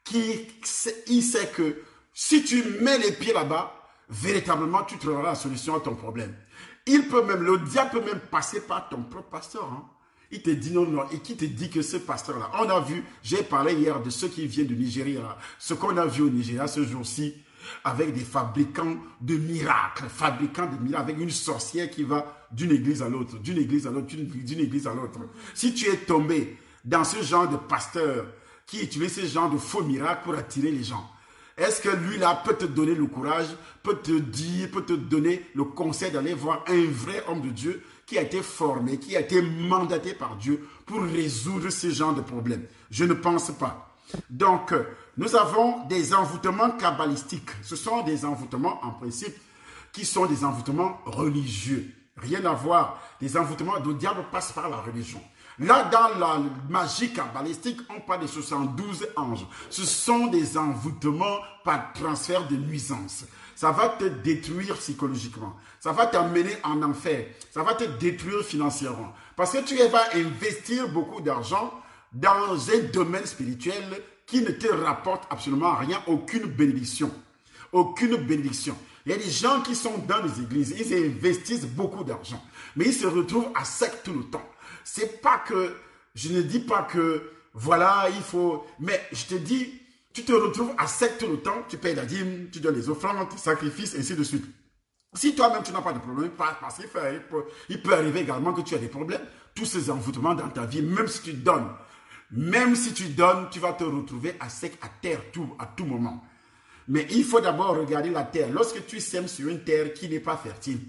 il sait que si tu mets les pieds là-bas, véritablement, tu trouveras la solution à ton problème. Le diable peut même passer par ton propre pasteur. Hein. Il te dit non, et qui te dit que ce pasteur-là, on a vu, j'ai parlé hier de ceux qui viennent du Nigeria, là, ce qu'on a vu au Nigeria ce jour-ci, avec des fabricants de miracles, avec une sorcière qui va d'une église à l'autre, d'une église à l'autre, d'une église à l'autre. Si tu es tombé dans ce genre de pasteur qui utilise ce genre de faux miracles pour attirer les gens, est-ce que lui-là peut te donner le courage, peut te donner le conseil d'aller voir un vrai homme de Dieu qui a été formé, qui a été mandaté par Dieu pour résoudre ce genre de problème? Je ne pense pas. Donc, nous avons des envoûtements kabbalistiques. Ce sont des envoûtements, en principe, qui sont des envoûtements religieux. Rien à voir. Les envoûtements du diable passent par la religion. Là, dans la magie kabbalistique, on parle de 72 anges. Ce sont des envoûtements par transfert de nuisance. Ça va te détruire psychologiquement. Ça va t'amener en enfer. Ça va te détruire financièrement. Parce que tu vas investir beaucoup d'argent dans un domaine spirituel qui ne te rapporte absolument rien, aucune bénédiction. Aucune bénédiction. Il y a des gens qui sont dans les églises, ils investissent beaucoup d'argent, mais ils se retrouvent à sec tout le temps. C'est pas que, je ne dis pas que, voilà, il faut, mais je te dis, tu te retrouves à sec tout le temps, tu payes la dîme, tu donnes les offrandes, sacrifices, ainsi de suite. Si toi-même tu n'as pas de problème, parce qu'il peut arriver également que tu as des problèmes, tous ces envoûtements dans ta vie, même si tu donnes, tu vas te retrouver à sec, à terre, à tout moment. Mais il faut d'abord regarder la terre. Lorsque tu sèmes sur une terre qui n'est pas fertile,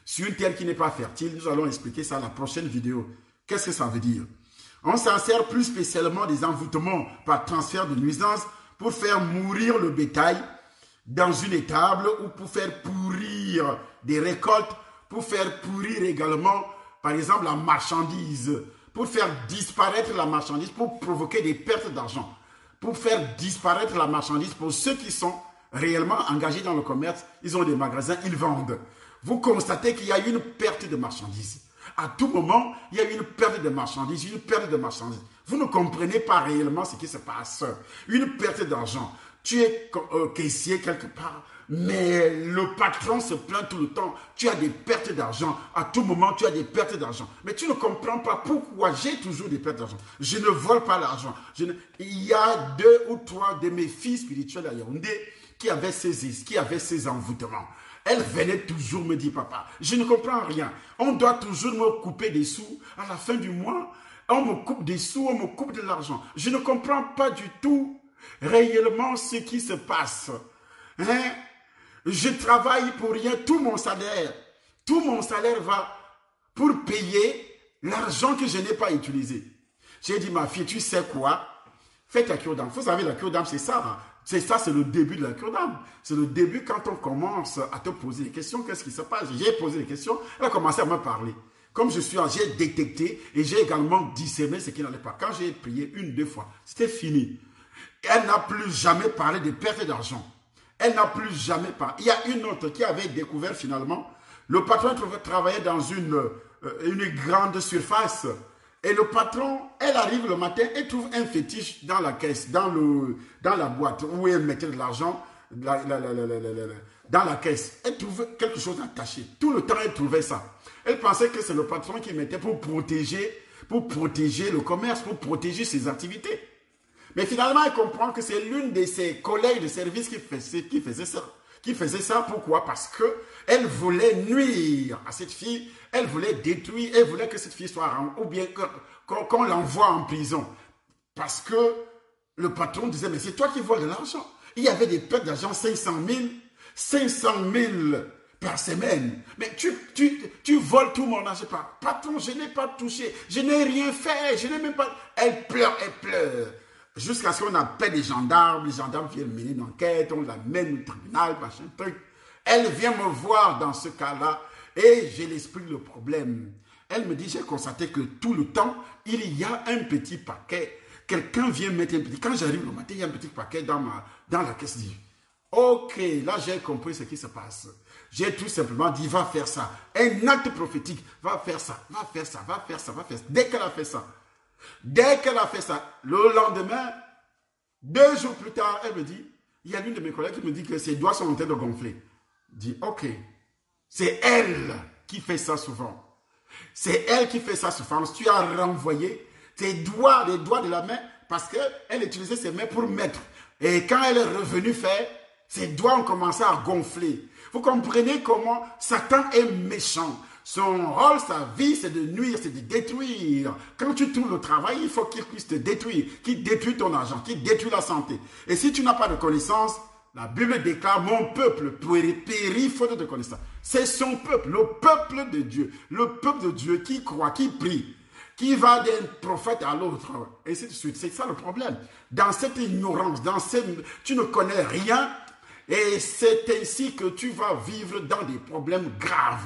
nous allons expliquer ça dans la prochaine vidéo. Qu'est-ce que ça veut dire? On s'en sert plus spécialement des envoûtements par transfert de nuisance pour faire mourir le bétail dans une étable ou pour faire pourrir des récoltes, pour faire pourrir également, par exemple, la marchandise, pour faire disparaître la marchandise, pour provoquer des pertes d'argent, pour faire disparaître la marchandise pour ceux qui sont réellement engagés dans le commerce, ils ont des magasins, ils vendent. Vous constatez qu'il y a une perte de marchandises. À tout moment, il y a une perte de marchandises, Vous ne comprenez pas réellement ce qui se passe. Une perte d'argent. tu es caissier quelque part, mais le patron se plaint tout le temps. Tu as des pertes d'argent. À tout moment, tu as des pertes d'argent. Mais tu ne comprends pas pourquoi j'ai toujours des pertes d'argent. Je ne vole pas l'argent. Il y a 2 ou 3 de mes filles spirituelles à Yaoundé qui avaient ces envoûtements. Elles venaient toujours me dire, papa, je ne comprends rien. On doit toujours me couper des sous à la fin du mois. On me coupe des sous, on me coupe de l'argent. Je ne comprends pas du tout réellement ce qui se passe. Hein? Je travaille pour rien, tout mon salaire va pour payer l'argent que je n'ai pas utilisé. J'ai dit, ma fille, tu sais quoi? Fais ta cure d'âme. Vous savez, la cure d'âme, c'est ça. Hein? C'est le début de la cure d'âme. C'est le début quand on commence à te poser des questions. Qu'est-ce qui se passe? J'ai posé des questions, elle a commencé à me parler. Comme j'ai détecté et j'ai également discerné ce qui n'allait pas. Quand j'ai prié 1-2 fois, c'était fini. Elle n'a plus jamais parlé de perte d'argent. Elle n'a plus jamais parlé. Il y a une autre qui avait découvert finalement, le patron travaillait dans une grande surface. Et le patron, elle arrive le matin et trouve un fétiche dans la caisse, dans la boîte où elle mettait de l'argent, dans la caisse. Elle trouve quelque chose attaché. Tout le temps, elle trouvait ça. Elle pensait que c'est le patron qui mettait pour protéger le commerce, pour protéger ses activités. Mais finalement, elle comprend que c'est l'une de ses collègues de service qui faisait ça. Qui faisait ça, pourquoi? Parce qu'elle voulait nuire à cette fille, elle voulait détruire, elle voulait que cette fille soit ou bien qu'on l'envoie en prison. Parce que le patron disait, mais c'est toi qui voles de l'argent. Il y avait des pertes d'argent, 500 000 par semaine. Mais tu voles tout mon argent. Patron, je n'ai pas touché, je n'ai rien fait, je n'ai même pas... Elle pleure. Jusqu'à ce qu'on appelle les gendarmes viennent mener une enquête, on l'amène au tribunal, machin truc. Elle vient me voir dans ce cas-là et je l'explique le problème. Elle me dit, j'ai constaté que tout le temps, il y a un petit paquet. Quelqu'un vient mettre un petit... Quand j'arrive le matin, il y a un petit paquet dans la caisse. Ok, là j'ai compris ce qui se passe. J'ai tout simplement dit, va faire ça. Un acte prophétique, va faire ça. Dès qu'elle a fait ça, le lendemain, 2 jours plus tard, elle me dit, il y a l'une de mes collègues qui me dit que ses doigts sont en train de gonfler. Je dis, ok, c'est elle qui fait ça souvent. C'est elle qui fait ça souvent. Tu as renvoyé tes doigts, les doigts de la main, parce qu'elle utilisait ses mains pour mettre. Et quand elle est revenue faire, ses doigts ont commencé à gonfler. Vous comprenez comment Satan est méchant. Son rôle, sa vie, c'est de nuire, c'est de détruire. Quand tu trouves le travail, il faut qu'il puisse te détruire, qu'il détruit ton argent, qu'il détruit la santé. Et si tu n'as pas de connaissance, la Bible déclare, mon peuple périt faute de connaissance. C'est son peuple, le peuple de Dieu qui croit, qui prie, qui va d'un prophète à l'autre. Et c'est ça le problème. Dans cette ignorance, tu ne connais rien, et c'est ainsi que tu vas vivre dans des problèmes graves.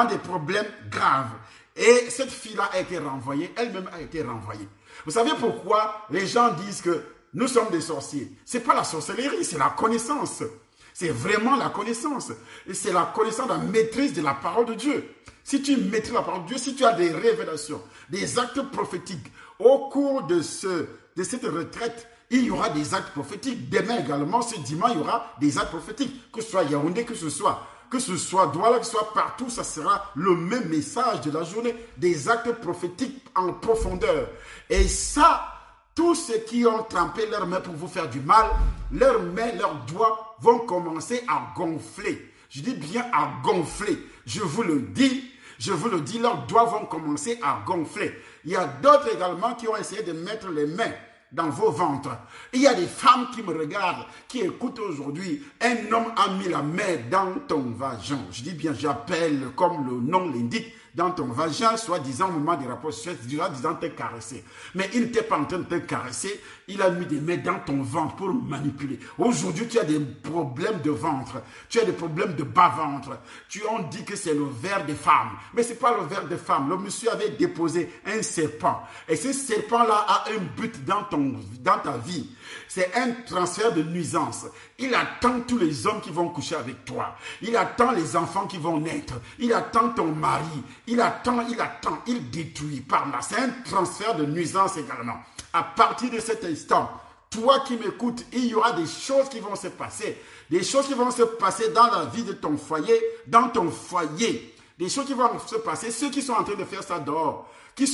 Et cette fille-là a été renvoyée, elle-même a été renvoyée. Vous savez pourquoi les gens disent que nous sommes des sorciers? Ce n'est pas la sorcellerie, c'est la connaissance. C'est vraiment la connaissance. Et c'est la connaissance, la maîtrise de la parole de Dieu. Si tu maîtrises la parole de Dieu, si tu as des révélations, des actes prophétiques, au cours de cette retraite, il y aura des actes prophétiques. Demain également, ce dimanche, il y aura des actes prophétiques. Que ce soit Yaoundé, que ce soit Douala, que ce soit partout, ça sera le même message de la journée. Des actes prophétiques en profondeur. Et ça, tous ceux qui ont trempé leurs mains pour vous faire du mal, leurs mains, leurs doigts vont commencer à gonfler. Je dis bien à gonfler. Je vous le dis, leurs doigts vont commencer à gonfler. Il y a d'autres également qui ont essayé de mettre les mains dans vos ventres. Il y a des femmes qui me regardent, qui écoutent aujourd'hui. Un homme a mis la main dans ton vagin. Je dis bien, j'appelle comme le nom l'indique, dans ton vagin, soi-disant au moment des rapports sexuels, disant te caresser. Mais il n'était pas en train de te caresser, il a mis des mains dans ton ventre pour manipuler. Aujourd'hui, tu as des problèmes de ventre, tu as des problèmes de bas-ventre. On dit que c'est le ver des femmes, mais ce n'est pas le ver des femmes. Le monsieur avait déposé un serpent, et ce serpent-là a un but dans ta vie. C'est un transfert de nuisance. Il attend tous les hommes qui vont coucher avec toi. Il attend les enfants qui vont naître. Il attend ton mari. Il attend. Il détruit par là. C'est un transfert de nuisance également. À partir de cet instant, toi qui m'écoutes, il y aura des choses qui vont se passer. Des choses qui vont se passer dans la vie de ton foyer, dans ton foyer. Des choses qui vont se passer, ceux qui sont en train de faire ça dehors,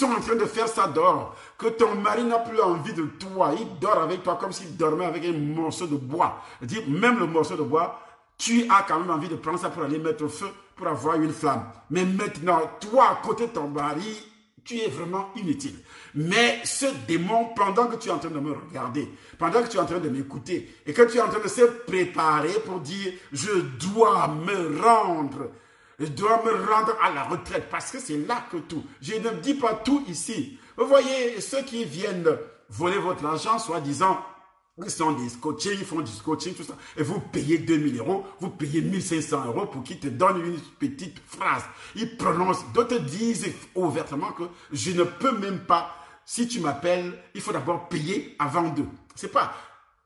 que ton mari n'a plus envie de toi, il dort avec toi comme s'il dormait avec un morceau de bois. C'est-à-dire, même le morceau de bois, tu as quand même envie de prendre ça pour aller mettre au feu, pour avoir une flamme. Mais maintenant, toi, à côté de ton mari, tu es vraiment inutile. Mais ce démon, pendant que tu es en train de me regarder, pendant que tu es en train de m'écouter, et que tu es en train de se préparer pour dire, je dois me rendre à la retraite, parce que c'est là que tout. Je ne dis pas tout ici. Vous voyez, ceux qui viennent voler votre argent, soi-disant, ils sont des coachings, ils font du coaching, tout ça, et vous payez 2000 €, vous payez 1500 € pour qu'ils te donnent une petite phrase. Ils prononcent, d'autres disent ouvertement que je ne peux même pas, si tu m'appelles, il faut d'abord payer avant d'eux. C'est pas...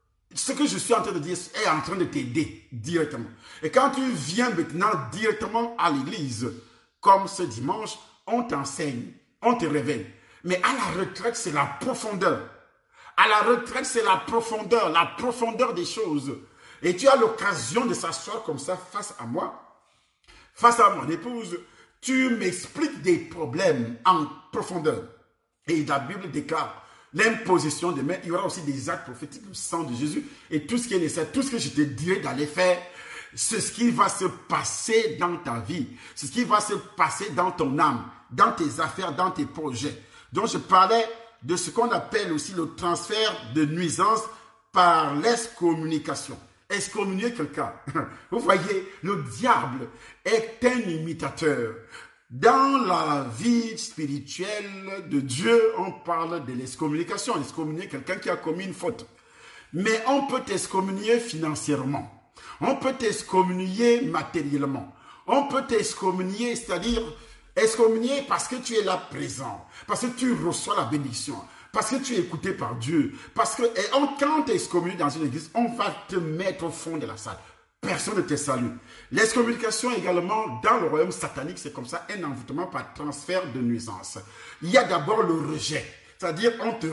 Ce que je suis en train de dire est en train de t'aider directement. Et quand tu viens maintenant directement à l'église, comme ce dimanche, on t'enseigne, on te révèle. Mais à la retraite, c'est la profondeur. À la retraite, c'est la profondeur des choses. Et tu as l'occasion de s'asseoir comme ça face à moi, face à mon épouse. Tu m'expliques des problèmes en profondeur. Et la Bible déclare l'imposition des mains, il y aura aussi des actes prophétiques du sang de Jésus et tout ce qui est nécessaire, tout ce que je te dirai d'aller faire, c'est ce qui va se passer dans ta vie, c'est ce qui va se passer dans ton âme, dans tes affaires, dans tes projets. Donc je parlais de ce qu'on appelle aussi le transfert de nuisance par l'excommunication. Excommunier quelqu'un. Vous voyez, le diable est un imitateur. Dans la vie spirituelle de Dieu, on parle de l'excommunication. Excommunier quelqu'un qui a commis une faute. Mais on peut t'excommunier financièrement. On peut t'excommunier matériellement. On peut t'excommunier, c'est-à-dire excommunier parce que tu es là présent. Parce que tu reçois la bénédiction. Parce que tu es écouté par Dieu. Parce que quand tu es excommunié dans une église, on va te mettre au fond de la salle. Personne ne te salue. L'excommunication également, dans le royaume satanique, c'est comme ça, un envoûtement par transfert de nuisance. Il y a d'abord le rejet, c'est-à-dire on te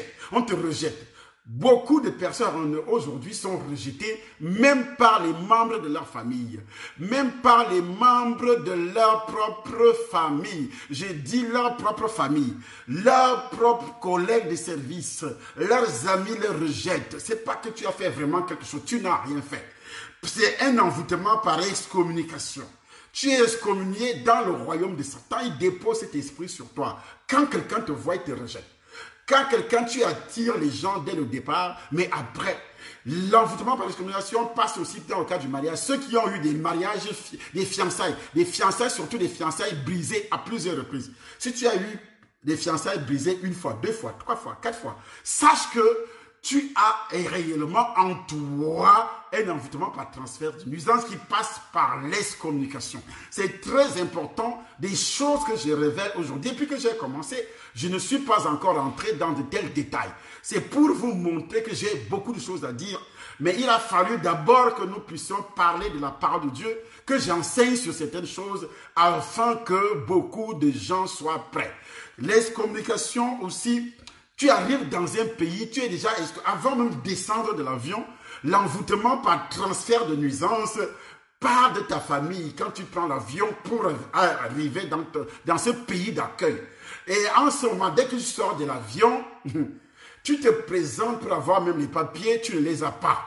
rejette. Beaucoup de personnes aujourd'hui sont rejetées, même par les membres de leur famille, même par les membres de leur propre famille. J'ai dit leur propre famille, leurs propres collègues de service, leurs amis les rejettent. C'est pas que tu as fait vraiment quelque chose, tu n'as rien fait. C'est un envoûtement par excommunication. Tu es excommunié dans le royaume de Satan. Il dépose cet esprit sur toi. Quand quelqu'un te voit, il te rejette. Quand quelqu'un, tu attires les gens dès le départ, mais après, l'envoûtement par l'excommunication passe aussi dans le cas du mariage. Ceux qui ont eu des mariages, des fiançailles, surtout des fiançailles brisées à plusieurs reprises. Si tu as eu des fiançailles brisées une fois, 2 fois, 3 fois, 4 fois, sache que tu as réellement en toi un envoûtement par transfert de nuisance qui passe par l'excommunication. C'est très important, des choses que je révèle aujourd'hui. Depuis que j'ai commencé, je ne suis pas encore entré dans de tels détails. C'est pour vous montrer que j'ai beaucoup de choses à dire. Mais il a fallu d'abord que nous puissions parler de la parole de Dieu, que j'enseigne sur certaines choses afin que beaucoup de gens soient prêts. L'excommunication aussi, tu arrives dans un pays, tu es déjà, avant même de descendre de l'avion, l'envoûtement par transfert de nuisance part de ta famille quand tu prends l'avion pour arriver dans ce pays d'accueil. Et en ce moment, dès que tu sors de l'avion, tu te présentes pour avoir même les papiers, tu ne les as pas.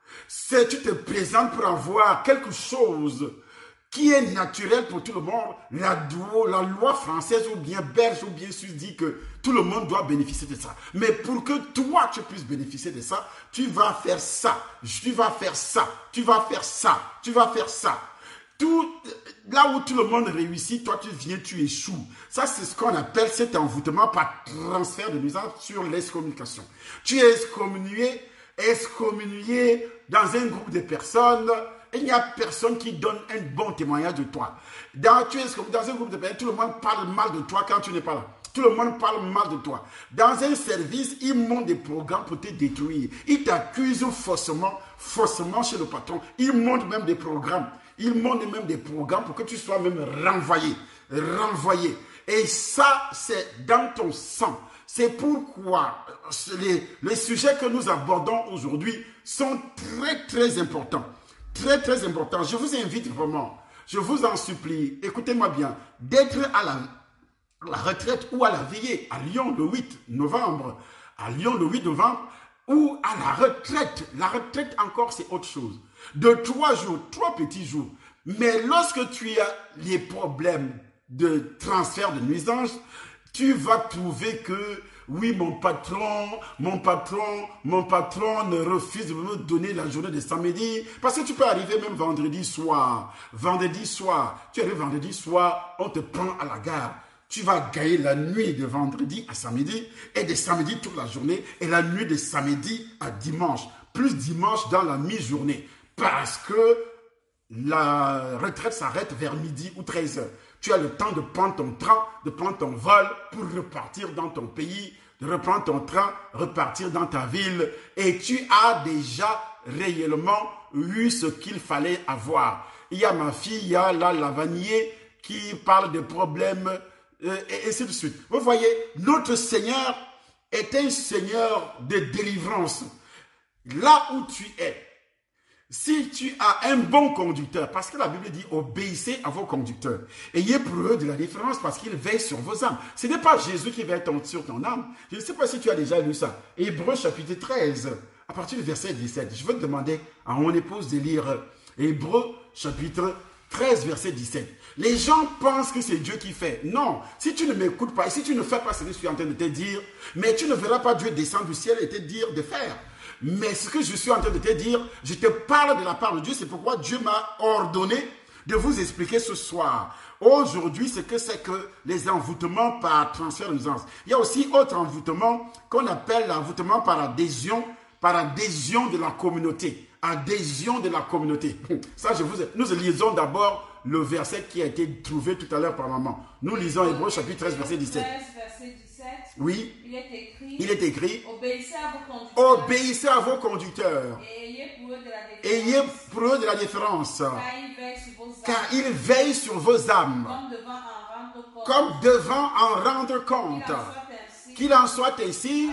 Tu te présentes pour avoir quelque chose qui est naturel pour tout le monde. La loi française ou bien belge ou bien suisse dit que tout le monde doit bénéficier de ça. Mais pour que toi, tu puisses bénéficier de ça, tu vas faire ça, tu vas faire ça, tu vas faire ça, tu vas faire ça. Là où tout le monde réussit, toi tu viens, tu échoues. Ça, c'est ce qu'on appelle cet envoûtement par transfert de nuisance sur l'excommunication. Tu es excommunié dans un groupe de personnes. Il n'y a personne qui donne un bon témoignage de toi. Tu es dans un groupe de personnes, tout le monde parle mal de toi quand tu n'es pas là. Tout le monde parle mal de toi. Dans un service, ils montent des programmes pour te détruire. Ils t'accusent faussement chez le patron. Ils montent même des programmes. Ils montent même des programmes pour que tu sois même renvoyé. Et ça, c'est dans ton sang. C'est pourquoi les sujets que nous abordons aujourd'hui sont très, très importants. Très, très importants. Je vous invite vraiment, je vous en supplie, écoutez-moi bien, d'être à la retraite ou à la veillée à Lyon le 8 novembre, à Lyon le 8 novembre, ou à la retraite. La retraite encore, c'est autre chose. De 3 jours, 3 petits jours. Mais lorsque tu as les problèmes de transfert de nuisance, tu vas trouver que, oui, mon patron ne refuse de me donner la journée de samedi. Parce que tu peux arriver même vendredi soir. Vendredi soir, tu arrives vendredi soir, on te prend à la gare. Tu vas gagner la nuit de vendredi à samedi et de samedi toute la journée et la nuit de samedi à dimanche. Plus dimanche dans la mi-journée. Parce que la retraite s'arrête vers midi ou 13h. Tu as le temps de prendre ton train, de prendre ton vol pour repartir dans ton pays, de reprendre ton train, repartir dans ta ville. Et tu as déjà réellement eu ce qu'il fallait avoir. Il y a ma fille, il y a la Lavanier qui parle de problèmes et ainsi de suite. Vous voyez, notre Seigneur est un Seigneur de délivrance. Là où tu es, si tu as un bon conducteur, parce que la Bible dit obéissez à vos conducteurs, ayez pour eux de la différence parce qu'ils veillent sur vos âmes. Ce n'est pas Jésus qui veille sur ton âme. Je ne sais pas si tu as déjà lu ça. Hébreux chapitre 13, à partir du verset 17. Je veux demander à mon épouse de lire Hébreux chapitre 13, verset 17. Les gens pensent que c'est Dieu qui fait. Non, si tu ne m'écoutes pas et si tu ne fais pas ce que je suis en train de te dire, mais tu ne verras pas Dieu descendre du ciel et te dire de faire. Mais ce que je suis en train de te dire, je te parle de la part de Dieu. C'est pourquoi Dieu m'a ordonné de vous expliquer ce soir. Aujourd'hui, ce que c'est que les envoûtements par transfert de nuisance. Il y a aussi autre envoûtement qu'on appelle l'envoûtement par adhésion de la communauté. Adhésion de la communauté. Ça, nous lisons d'abord le verset qui a été trouvé tout à l'heure par maman. Nous lisons Hébreux chapitre 13, verset 17. Oui, il est écrit, obéissez à vos conducteurs et ayez pour eux de la déférence, car ils veillent sur vos âmes, comme devant en rendre compte, qu'il en soit ainsi,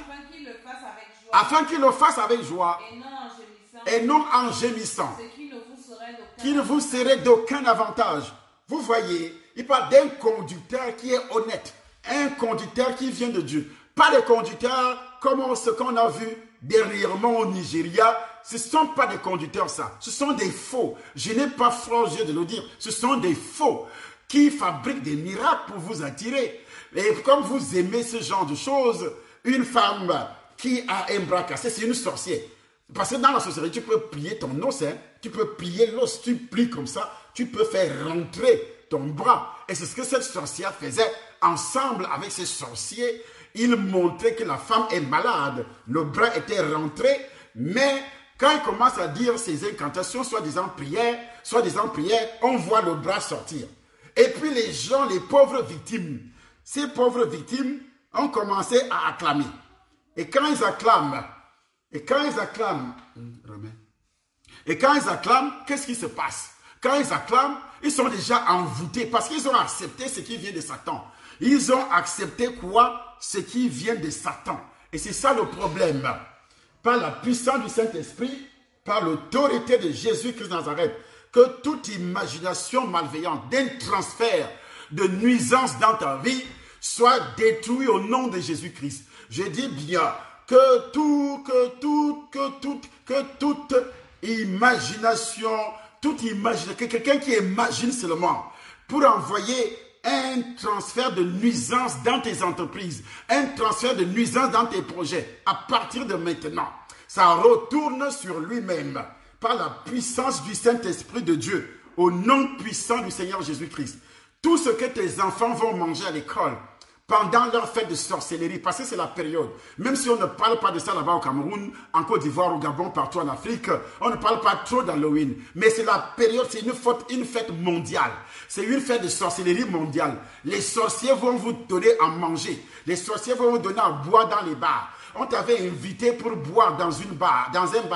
afin qu'ils le fassent avec joie et non en gémissant, qui ne vous serait d'aucun avantage. Vous voyez, il parle d'un conducteur qui est honnête. Un conducteur qui vient de Dieu. Pas des conducteurs comme ce qu'on a vu dernièrement au Nigeria. Ce ne sont pas des conducteurs ça. Ce sont des faux. Je n'ai pas froid aux yeux de le dire. Ce sont des faux qui fabriquent des miracles pour vous attirer. Et comme vous aimez ce genre de choses, une femme qui a un bras cassé, c'est une sorcière. Parce que dans la sorcellerie, tu peux plier ton os. Tu peux plier l'os. Tu plies comme ça. Tu peux faire rentrer ton bras. Et c'est ce que cette sorcière faisait. Ensemble avec ces sorciers, ils montraient que la femme est malade. Le bras était rentré, mais quand il commence à dire ces incantations, soi-disant prières, on voit le bras sortir. Et puis les gens, les pauvres victimes, ces pauvres victimes ont commencé à acclamer. Et quand ils acclament, qu'est-ce qui se passe? Quand ils acclament, ils sont déjà envoûtés parce qu'ils ont accepté ce qui vient de Satan. Ils ont accepté quoi? Ce qui vient de Satan. Et c'est ça le problème. Par la puissance du Saint-Esprit, par l'autorité de Jésus-Christ de Nazareth, que toute imagination malveillante d'un transfert de nuisance dans ta vie soit détruite au nom de Jésus-Christ. Je dis bien que toute imagination, que quelqu'un qui imagine seulement pour envoyer un transfert de nuisance dans tes entreprises, un transfert de nuisance dans tes projets, à partir de maintenant, ça retourne sur lui-même par la puissance du Saint-Esprit de Dieu, au nom puissant du Seigneur Jésus-Christ. Tout ce que tes enfants vont manger à l'école, pendant leur fête de sorcellerie, parce que c'est la période. Même si on ne parle pas de ça là-bas au Cameroun, en Côte d'Ivoire, au Gabon, partout en Afrique, on ne parle pas trop d'Halloween. Mais c'est la période, c'est une fête mondiale. C'est une fête de sorcellerie mondiale. Les sorciers vont vous donner à manger. Les sorciers vont vous donner à boire dans les bars. On t'avait invité pour boire dans un bar,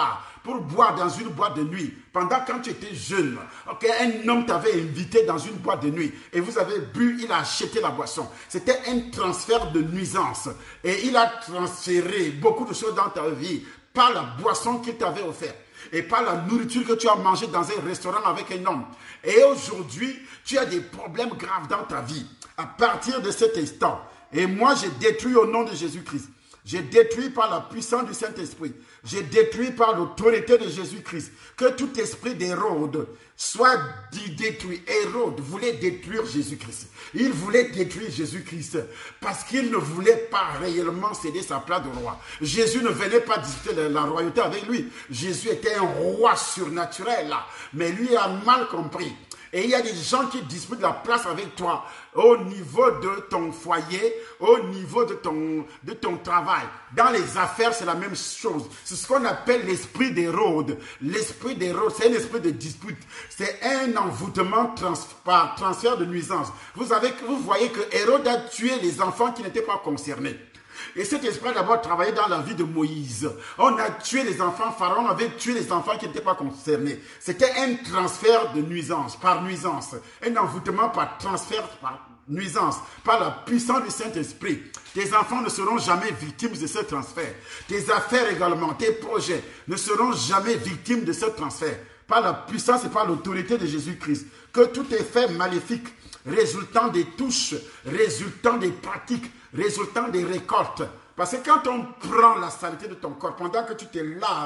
pour boire dans une boîte de nuit. Pendant quand tu étais jeune, okay, un homme t'avait invité dans une boîte de nuit et vous avez bu, il a acheté la boisson. C'était un transfert de nuisance et il a transféré beaucoup de choses dans ta vie par la boisson qu'il t'avait offerte et par la nourriture que tu as mangée dans un restaurant avec un homme. Et aujourd'hui, tu as des problèmes graves dans ta vie. À partir de cet instant, et moi j'ai détruit au nom de Jésus-Christ. J'ai détruit par la puissance du Saint-Esprit. J'ai détruit par l'autorité de Jésus-Christ. Que tout esprit d'Hérode soit détruit. Hérode voulait détruire Jésus-Christ. Il voulait détruire Jésus-Christ parce qu'il ne voulait pas réellement céder sa place de roi. Jésus ne venait pas discuter la royauté avec lui. Jésus était un roi surnaturel là. Mais lui a mal compris. Et il y a des gens qui disputent la place avec toi au niveau de ton foyer, au niveau de ton travail. Dans les affaires, c'est la même chose. C'est ce qu'on appelle l'esprit d'Hérode. L'esprit d'Hérode, c'est un esprit de dispute. C'est un envoûtement par transfert de nuisance. Vous voyez que Hérode a tué les enfants qui n'étaient pas concernés. Et cet esprit a d'abord travaillé dans la vie de Moïse. On a tué les enfants, Pharaon avait tué les enfants qui n'étaient pas concernés. C'était un transfert de nuisance, par nuisance. Un envoûtement par transfert, par nuisance, par la puissance du Saint-Esprit. Tes enfants ne seront jamais victimes de ce transfert. Tes affaires également, tes projets ne seront jamais victimes de ce transfert. Par la puissance et par l'autorité de Jésus-Christ. Que tout effet maléfique résultant des touches, résultant des pratiques, résultant des récoltes. Parce que quand on prend la saleté de ton corps, pendant que tu te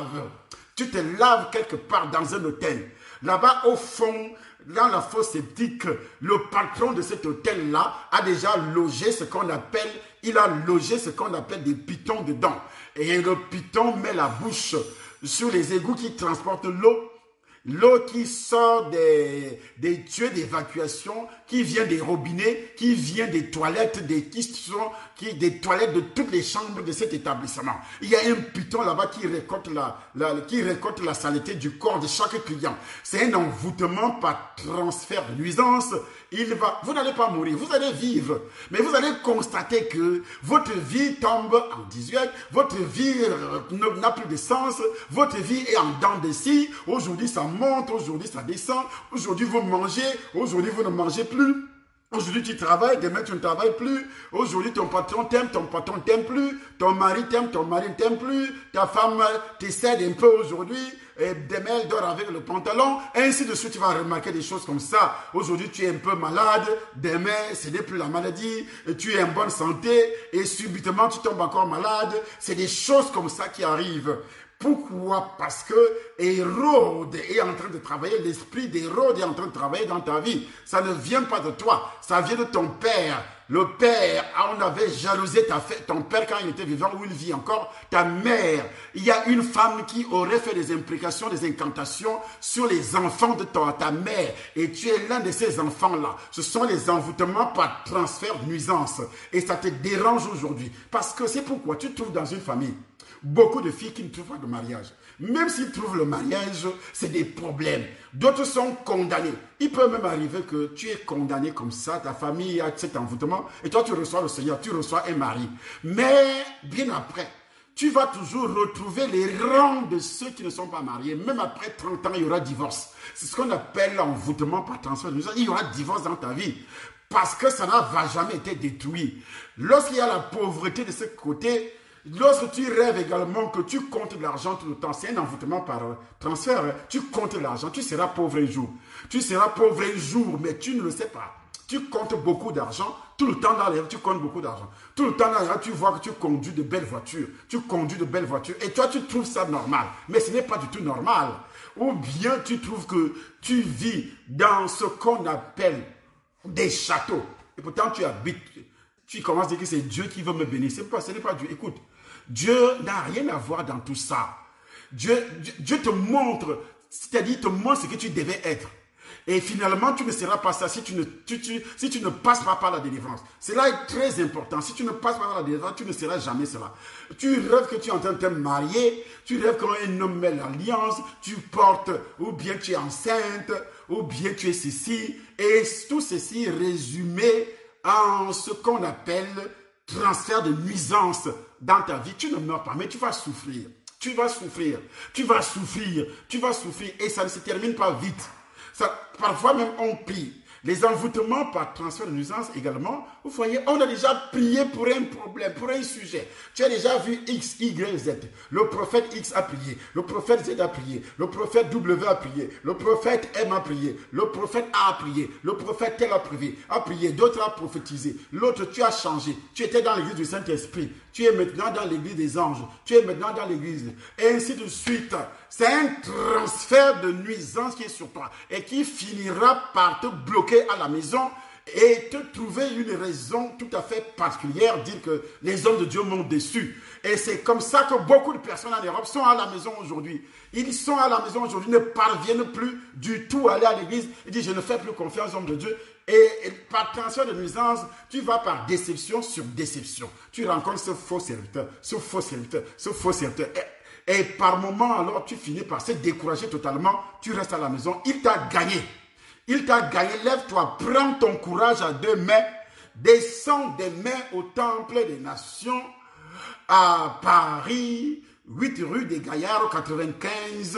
laves quelque part dans un hôtel, là-bas au fond, dans la fosse septique, le patron de cet hôtel-là a déjà logé ce qu'on appelle, des pitons dedans. Et le piton met la bouche sur les égouts qui transportent l'eau. L'eau qui sort des tuyaux d'évacuation, qui vient des robinets, qui vient des toilettes, des toilettes de toutes les chambres de cet établissement. Il y a un piton là-bas qui récolte la saleté du corps de chaque client. C'est un envoûtement par transfert de nuisance. Vous n'allez pas mourir, vous allez vivre. Mais vous allez constater que votre vie tombe en désuète, votre vie n'a plus de sens, votre vie est en dents de scie. Aujourd'hui, ça monte, aujourd'hui, ça descend. Aujourd'hui, vous mangez, aujourd'hui, vous ne mangez plus. Aujourd'hui, tu travailles, demain, tu ne travailles plus. Aujourd'hui, ton patron t'aime plus. Ton mari ne t'aime plus. Ta femme t'aide un peu aujourd'hui. Et demain, elle dort avec le pantalon. Ainsi de suite, tu vas remarquer des choses comme ça. Aujourd'hui, tu es un peu malade. Demain, ce n'est plus la maladie. Et tu es en bonne santé. Et subitement, tu tombes encore malade. C'est des choses comme ça qui arrivent. Pourquoi? Parce que Hérode est en train de travailler, l'esprit d'Hérode est en train de travailler dans ta vie. Ça ne vient pas de toi, ça vient de ton père. Le père, on avait jalousé ton père quand il était vivant, où il vit encore, ta mère. Il y a une femme qui aurait fait des implications, des incantations sur les enfants de ta mère. Et tu es l'un de ces enfants-là. Ce sont les envoûtements par transfert de nuisance. Et ça te dérange aujourd'hui. Parce que c'est pourquoi tu te trouves dans une famille beaucoup de filles qui ne trouvent pas de mariage. Même s'ils trouvent le mariage, c'est des problèmes. D'autres sont condamnés. Il peut même arriver que tu es condamné comme ça, ta famille a cet envoûtement, et toi tu reçois le Seigneur, tu reçois un mari. Mais bien après, tu vas toujours retrouver les rangs de ceux qui ne sont pas mariés. Même après 30 ans, il y aura divorce. C'est ce qu'on appelle l'envoûtement par transfert. Il y aura divorce dans ta vie. Parce que ça n'a jamais été détruit. Lorsqu'il y a la pauvreté de ce côté, lorsque tu rêves également que tu comptes de l'argent tout le temps, c'est un envoûtement par transfert. Tu comptes de l'argent, tu seras pauvre un jour. Tu seras pauvre un jour, mais tu ne le sais pas. Tu comptes beaucoup d'argent, tout le temps dans les rêves, tu comptes beaucoup d'argent. Tout le temps dans les rêves, tu vois que tu conduis de belles voitures. Et toi, tu trouves ça normal. Mais ce n'est pas du tout normal. Ou bien tu trouves que tu vis dans ce qu'on appelle des châteaux. Et pourtant, tu habites. Tu commences à dire que c'est Dieu qui veut me bénir. Ce n'est pas Dieu. Écoute, Dieu n'a rien à voir dans tout ça. Dieu te montre, c'est-à-dire te montre ce que tu devais être. Et finalement, tu ne seras pas ça si tu ne passes pas par la délivrance. Cela est très important. Si tu ne passes pas par la délivrance, tu ne seras jamais cela. Tu rêves que tu es en train de te marier, tu rêves qu'un homme met l'alliance, tu portes, ou bien tu es enceinte, ou bien tu es ceci. Et tout ceci résumé en ce qu'on appelle transfert de nuisance dans ta vie. Tu ne meurs pas, mais tu vas souffrir. Tu vas souffrir, tu vas souffrir, tu vas souffrir et ça ne se termine pas vite. Parfois même on prie. Les envoûtements par transfert de nuisance également, vous voyez, on a déjà prié pour un problème, pour un sujet. Tu as déjà vu X, Y, Z. Le prophète X a prié, le prophète Z a prié, le prophète W a prié, le prophète M a prié, le prophète A a prié, le prophète tel a prié, d'autres a prophétisé. L'autre, tu as changé. Tu étais dans l'église du Saint-Esprit. Tu es maintenant dans l'église des anges. Tu es maintenant dans l'église. Et ainsi de suite. C'est un transfert de nuisance qui est sur toi et qui finira par te bloquer à la maison et te trouver une raison tout à fait particulière, dire que les hommes de Dieu m'ont déçu. Et c'est comme ça que beaucoup de personnes en Europe sont à la maison aujourd'hui. Ils sont à la maison aujourd'hui, ne parviennent plus du tout à aller à l'église. Ils disent, je ne fais plus confiance aux hommes de Dieu. Et par transfert de nuisance, tu vas par déception sur déception. Tu rencontres ce faux serviteur, ce faux serviteur, ce faux serviteur. Et par moment, alors, tu finis par se décourager totalement. Tu restes à la maison. Il t'a gagné. Il t'a gagné. Lève-toi, prends ton courage à deux mains. Descends des mains au Temple des Nations à Paris, 8 rue des Gaillards, 95,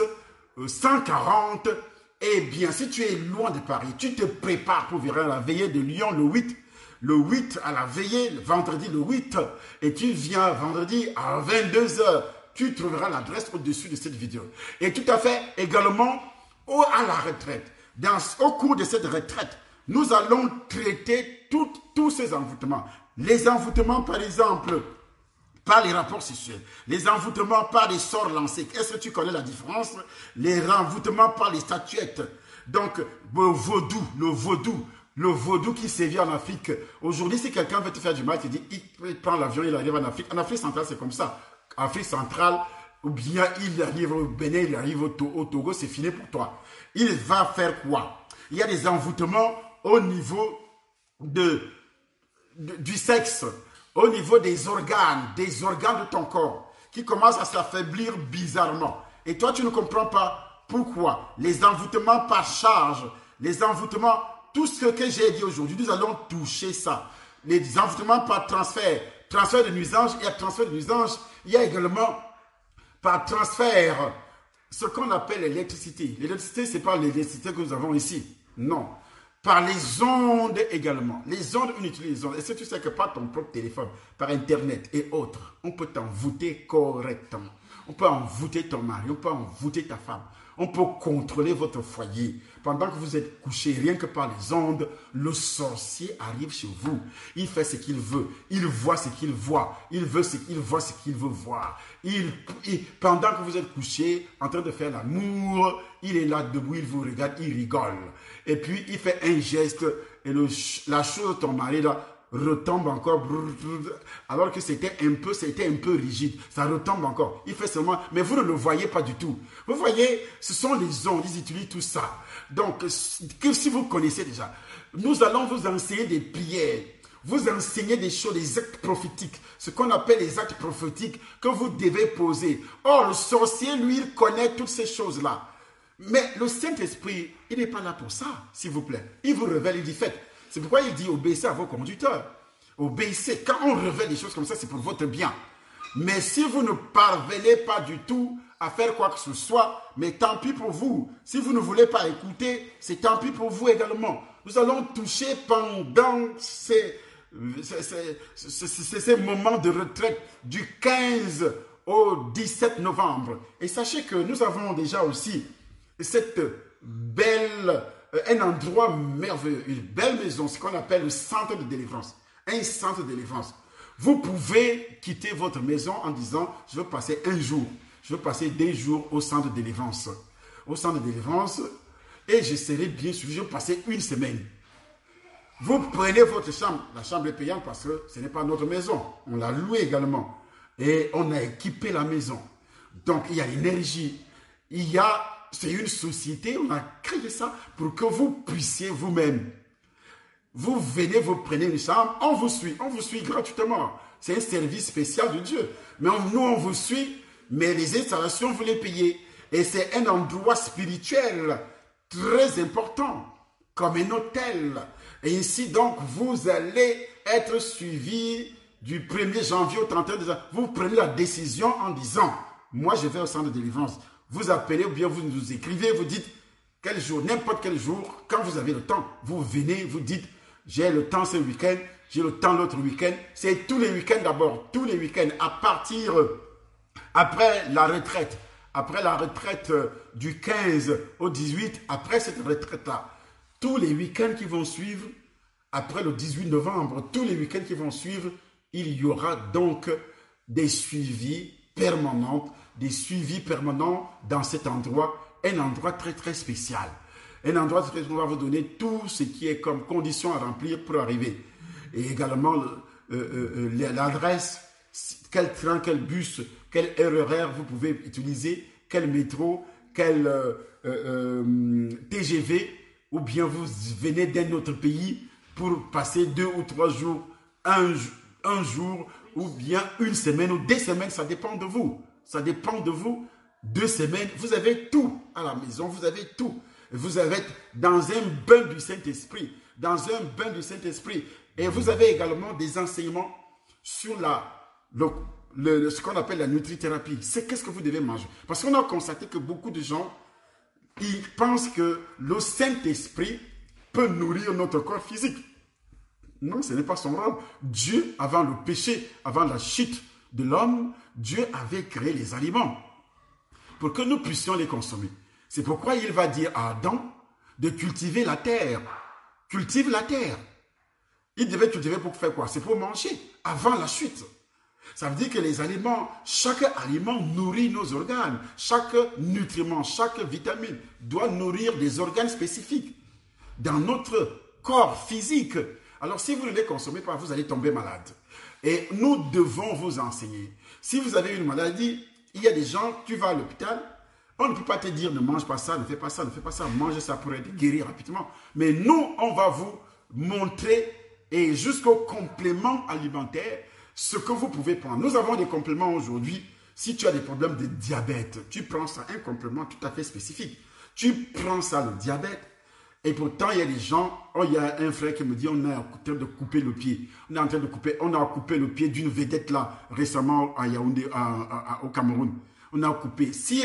140. Eh bien, si tu es loin de Paris, tu te prépares pour venir à la veillée de Lyon le 8. Le 8 à la veillée, le vendredi le 8. Et tu viens vendredi à 22h. Tu trouveras l'adresse au-dessus de cette vidéo. Et tout à fait également à la retraite. Au cours de cette retraite, nous allons traiter tous ces envoûtements. Les envoûtements, par exemple, par les rapports sexuels. Les envoûtements par les sorts lancés. Est-ce que tu connais la différence? Les envoûtements par les statuettes. Donc, le vaudou qui sévit en Afrique. Aujourd'hui, si quelqu'un veut te faire du mal, il dit, il prend l'avion, il arrive en Afrique. En Afrique centrale, c'est comme ça. Afrique centrale, ou bien il arrive au Bénin, il arrive au Togo, c'est fini pour toi. Il va faire quoi? Il y a des envoûtements au niveau du sexe, au niveau des organes de ton corps, qui commencent à s'affaiblir bizarrement. Et toi, tu ne comprends pas pourquoi. Les envoûtements par charge, les envoûtements, tout ce que j'ai dit aujourd'hui, nous allons toucher ça. Les envoûtements par transfert de nuisance, il y a transfert de nuisance, il y a également par transfert ce qu'on appelle l'électricité. L'électricité, ce n'est pas l'électricité que nous avons ici. Non. Par les ondes également. Les ondes, on utilise les ondes. Est-ce que tu sais que par ton propre téléphone, par Internet et autres, on peut t'envoûter correctement. On peut envoûter ton mari, on peut envoûter ta femme. On peut contrôler votre foyer. Pendant que vous êtes couché, rien que par les ondes, le sorcier arrive chez vous. Il fait ce qu'il veut. Il voit ce qu'il voit. Il voit ce qu'il veut voir. Pendant que vous êtes couché, en train de faire l'amour, il est là debout, il vous regarde, il rigole. Et puis, il fait un geste et la chose de ton mari là, retombe encore, alors que c'était un peu rigide, ça retombe encore. Il fait seulement, mais vous ne le voyez pas du tout. Vous voyez, ce sont les ondes, ils utilisent tout ça. Donc, si vous connaissez déjà, nous allons vous enseigner des prières, vous enseigner des choses, des actes prophétiques, ce qu'on appelle les actes prophétiques que vous devez poser. Or, le sorcier, lui, il connaît toutes ces choses-là. Mais le Saint-Esprit, il n'est pas là pour ça, s'il vous plaît. Il vous révèle, il dit faites. C'est pourquoi il dit obéissez à vos conducteurs. Obéissez. Quand on révèle des choses comme ça, c'est pour votre bien. Mais si vous ne parvenez pas du tout à faire quoi que ce soit, mais tant pis pour vous. Si vous ne voulez pas écouter, c'est tant pis pour vous également. Nous allons toucher pendant ces moments de retraite du 15 au 17 novembre. Et sachez que nous avons déjà aussi cette belle... un endroit merveilleux, une belle maison, ce qu'on appelle le centre de délivrance. Un centre de délivrance. Vous pouvez quitter votre maison en disant, je veux passer un jour, je veux passer 2 jours au centre de délivrance. Au centre de délivrance, et je serai bien suivi, je vais passer 1 semaine. Vous prenez votre chambre, la chambre est payante parce que ce n'est pas notre maison, on l'a louée également. Et on a équipé la maison. Donc il y a l'énergie, c'est une société, on a créé ça pour que vous puissiez vous-même. Vous venez, vous prenez une chambre, on vous suit gratuitement. C'est un service spécial de Dieu. Mais nous, on vous suit, mais les installations, vous les payez. Et c'est un endroit spirituel très important, comme un hôtel. Et ici, donc, vous allez être suivi du 1er janvier au 31 décembre. Vous prenez la décision en disant, moi je vais au centre de délivrance. Vous appelez ou bien vous nous écrivez, vous dites quel jour, n'importe quel jour, quand vous avez le temps, vous venez, vous dites j'ai le temps ce week-end, j'ai le temps l'autre week-end. C'est tous les week-ends d'abord, tous les week-ends à partir après la retraite. Après la retraite du 15 au 18, après cette retraite-là, tous les week-ends qui vont suivre, après le 18 novembre, tous les week-ends qui vont suivre, il y aura donc des suivis permanents dans cet endroit, un endroit très très spécial. Un endroit où on va vous donner tout ce qui est comme condition à remplir pour arriver. Et également l'adresse, quel train, quel bus, quel RER vous pouvez utiliser, quel métro, quel TGV, ou bien vous venez d'un autre pays pour passer 2 ou 3 jours, un jour, ou bien une semaine ou 2 semaines, ça dépend de vous. Ça dépend de vous. 2 semaines, vous avez tout à la maison, vous avez tout. Vous êtes dans un bain du Saint-Esprit, Et vous avez également des enseignements sur ce qu'on appelle la nutrithérapie. C'est qu'est-ce que vous devez manger. Parce qu'on a constaté que beaucoup de gens, ils pensent que le Saint-Esprit peut nourrir notre corps physique. Non, ce n'est pas son rôle. Dieu, avant le péché, avant la chute de l'homme, Dieu avait créé les aliments pour que nous puissions les consommer. C'est pourquoi il va dire à Adam de cultiver la terre. Cultive la terre. Il devait cultiver pour faire quoi? C'est pour manger, avant la chute. Ça veut dire que les aliments, chaque aliment nourrit nos organes. Chaque nutriment, chaque vitamine doit nourrir des organes spécifiques dans notre corps physique. Alors si vous ne les consommez pas, vous allez tomber malade. Et nous devons vous enseigner. Si vous avez une maladie, il y a des gens, tu vas à l'hôpital, on ne peut pas te dire ne mange pas ça, ne fais pas ça, ne fais pas ça, mange ça pour être guéri rapidement. Mais nous, on va vous montrer, et jusqu'au complément alimentaire, ce que vous pouvez prendre. Nous avons des compléments aujourd'hui. Si tu as des problèmes de diabète, tu prends ça, un complément tout à fait spécifique. Tu prends ça, le diabète, et pourtant, il y a des gens, il y a un frère qui me dit, on est en train de couper le pied. On a coupé le pied d'une vedette là, récemment à Yaoundé, au Cameroun. On a coupé. Si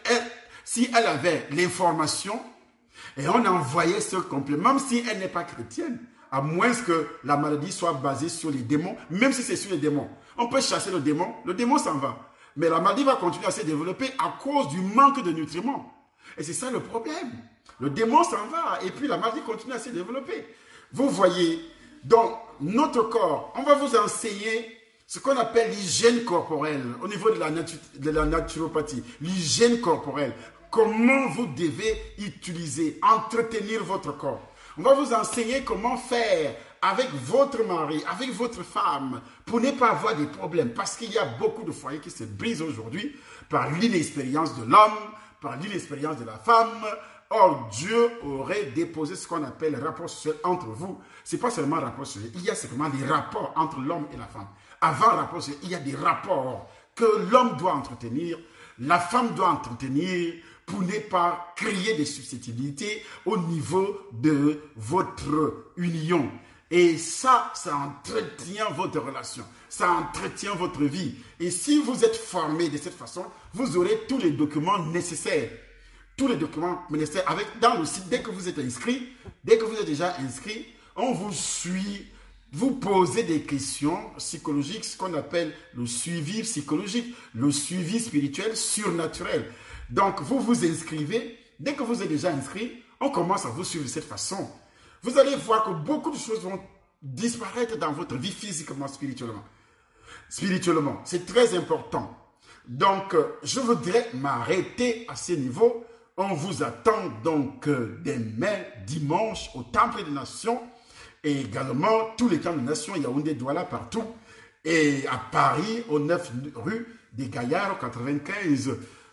elle avait l'information, et on a envoyé ce complément, même si elle n'est pas chrétienne, à moins que la maladie soit basée sur les démons, même si c'est sur les démons. On peut chasser le démon s'en va. Mais la maladie va continuer à se développer à cause du manque de nutriments. Et c'est ça le problème. Le démon s'en va et puis la maladie continue à se développer. Vous voyez, dans notre corps, on va vous enseigner ce qu'on appelle l'hygiène corporelle au niveau de la naturopathie. L'hygiène corporelle. Comment vous devez utiliser, entretenir votre corps. On va vous enseigner comment faire avec votre mari, avec votre femme, pour ne pas avoir des problèmes. Parce qu'il y a beaucoup de foyers qui se brisent aujourd'hui par l'inexpérience de l'homme, par l'inexpérience de la femme. Or, Dieu aurait déposé ce qu'on appelle rapport sexuel entre vous. Ce n'est pas seulement rapport sexuel, il y a simplement des rapports entre l'homme et la femme. Avant rapport sexuel, il y a des rapports que l'homme doit entretenir, la femme doit entretenir, pour ne pas créer des susceptibilités au niveau de votre union. Et ça entretient votre relation, ça entretient votre vie. Et si vous êtes formé de cette façon, vous aurez tous les documents nécessaires. Tous les documents nécessaires dans le site. Dès que vous êtes inscrit, dès que vous êtes déjà inscrit, on vous suit. Vous posez des questions psychologiques, ce qu'on appelle le suivi psychologique, le suivi spirituel surnaturel. Donc, vous vous inscrivez. Dès que vous êtes déjà inscrit, on commence à vous suivre de cette façon. Vous allez voir que beaucoup de choses vont disparaître dans votre vie physiquement, spirituellement. Spirituellement, c'est très important. Donc, je voudrais m'arrêter à ce niveau. On vous attend donc demain, dimanche, au Temple des Nations. Et également, tous les camps des Nations, Yaoundé, Douala, partout. Et à Paris, au 9 rue des Gaillards, au 95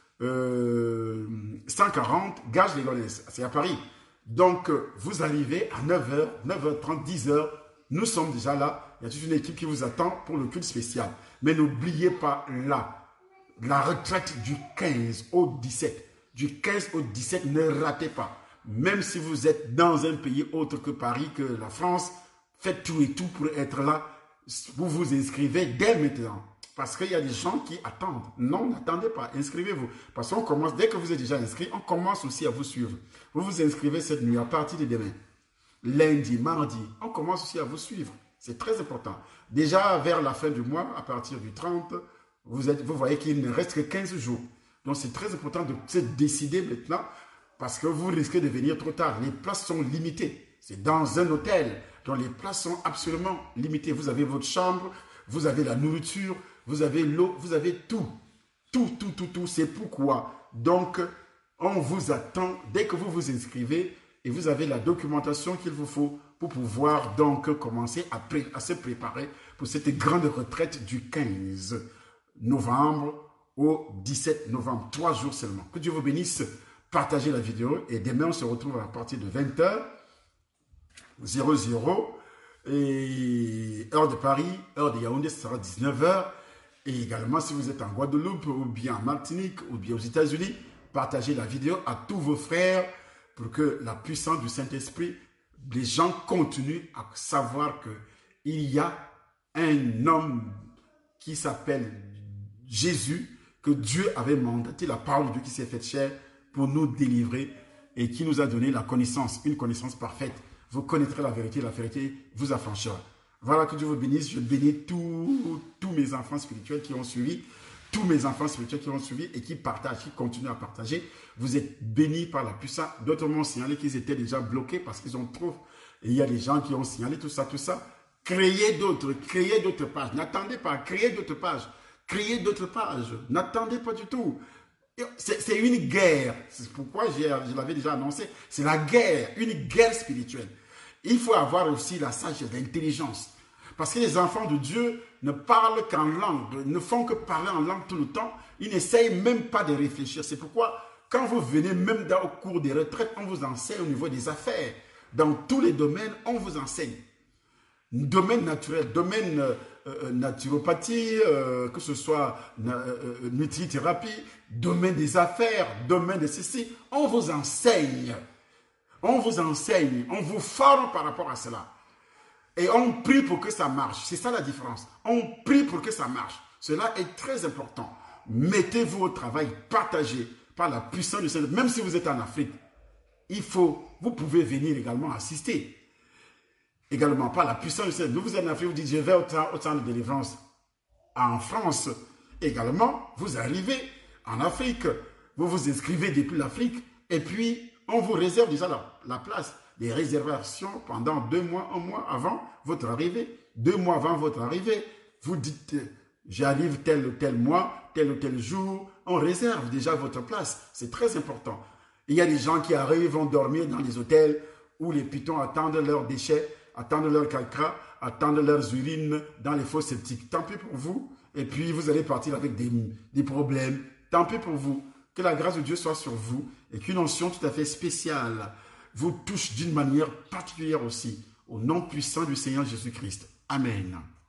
140, Gage les Gonesse. C'est à Paris. Donc, vous arrivez à 9h, 9h30, 10h. Nous sommes déjà là. Il y a toute une équipe qui vous attend pour le culte spécial. Mais n'oubliez pas là, la retraite du 15 au 17. Du 15 au 17, ne ratez pas. Même si vous êtes dans un pays autre que Paris, que la France, faites tout et tout pour être là. Vous vous inscrivez dès maintenant. Parce qu'il y a des gens qui attendent. Non, n'attendez pas, inscrivez-vous. Parce qu'on commence, dès que vous êtes déjà inscrit, on commence aussi à vous suivre. Vous vous inscrivez cette nuit à partir de demain. Lundi, mardi, on commence aussi à vous suivre. C'est très important. Déjà, vers la fin du mois, à partir du 30, vous voyez qu'il ne reste que 15 jours. Donc, c'est très important de se décider maintenant parce que vous risquez de venir trop tard. Les places sont limitées. C'est dans un hôtel. Donc, les places sont absolument limitées. Vous avez votre chambre, vous avez la nourriture, vous avez l'eau, vous avez tout. Tout. C'est pourquoi. Donc, on vous attend dès que vous vous inscrivez et vous avez la documentation qu'il vous faut pour pouvoir donc commencer à se préparer pour cette grande retraite du 15 novembre au 17 novembre. 3 jours seulement. Que Dieu vous bénisse. Partagez la vidéo et demain on se retrouve à partir de 20h00 et heure de Paris, heure de Yaoundé, ce sera 19h. Et également, si vous êtes en Guadeloupe ou bien en Martinique ou bien aux États-Unis, partagez la vidéo à tous vos frères pour que la puissance du Saint-Esprit, les gens continuent à savoir qu'il y a un homme qui s'appelle Jésus, que Dieu avait mandaté, la parole de Dieu qui s'est faite chair pour nous délivrer et qui nous a donné la connaissance, une connaissance parfaite. Vous connaîtrez la vérité vous affranchira. Voilà, que Dieu vous bénisse. Je bénis tous mes enfants spirituels qui ont suivi, et qui partagent, qui continuent à partager. Vous êtes bénis par la puissance. D'autres m'ont signalé qu'ils étaient déjà bloqués parce qu'ils ont trop. Et il y a des gens qui ont signalé tout ça. Créez d'autres pages. N'attendez pas, créez d'autres pages. N'attendez pas du tout. C'est une guerre. C'est pourquoi je l'avais déjà annoncé. C'est la guerre, une guerre spirituelle. Il faut avoir aussi la sagesse, l'intelligence. Parce que les enfants de Dieu ne parlent qu'en langue, ne font que parler en langue tout le temps. Ils n'essayent même pas de réfléchir. C'est pourquoi, quand vous venez même au cours des retraites, on vous enseigne au niveau des affaires. Dans tous les domaines, on vous enseigne. Domaine naturel, domaine naturopathie, que ce soit nutrithérapie, domaine des affaires, domaine de ceci, on vous enseigne. On vous forme par rapport à cela. Et on prie pour que ça marche. C'est ça la différence. On prie pour que ça marche. Cela est très important. Mettez-vous au travail, partagez par la puissance du Seigneur. Même si vous êtes en Afrique, vous pouvez venir également assister. Également par la puissance du Seigneur. Vous êtes en Afrique, vous dites je vais au temps de délivrance en France. Également, vous arrivez en Afrique, vous vous inscrivez depuis l'Afrique et puis on vous réserve déjà la place. Des réservations pendant 2 mois, 1 mois avant votre arrivée. 2 mois avant votre arrivée, vous dites j'arrive tel ou tel mois, tel ou tel jour. On réserve déjà votre place. C'est très important. Il y a des gens qui arrivent, vont dormir dans les hôtels où les pitons attendent leurs déchets, attendent leurs caca, attendent leurs urines dans les fosses septiques. Tant pis pour vous. Et puis vous allez partir avec des problèmes. Tant pis pour vous. Que la grâce de Dieu soit sur vous et qu'une onction tout à fait spéciale vous touche d'une manière particulière aussi. Au nom puissant du Seigneur Jésus-Christ. Amen.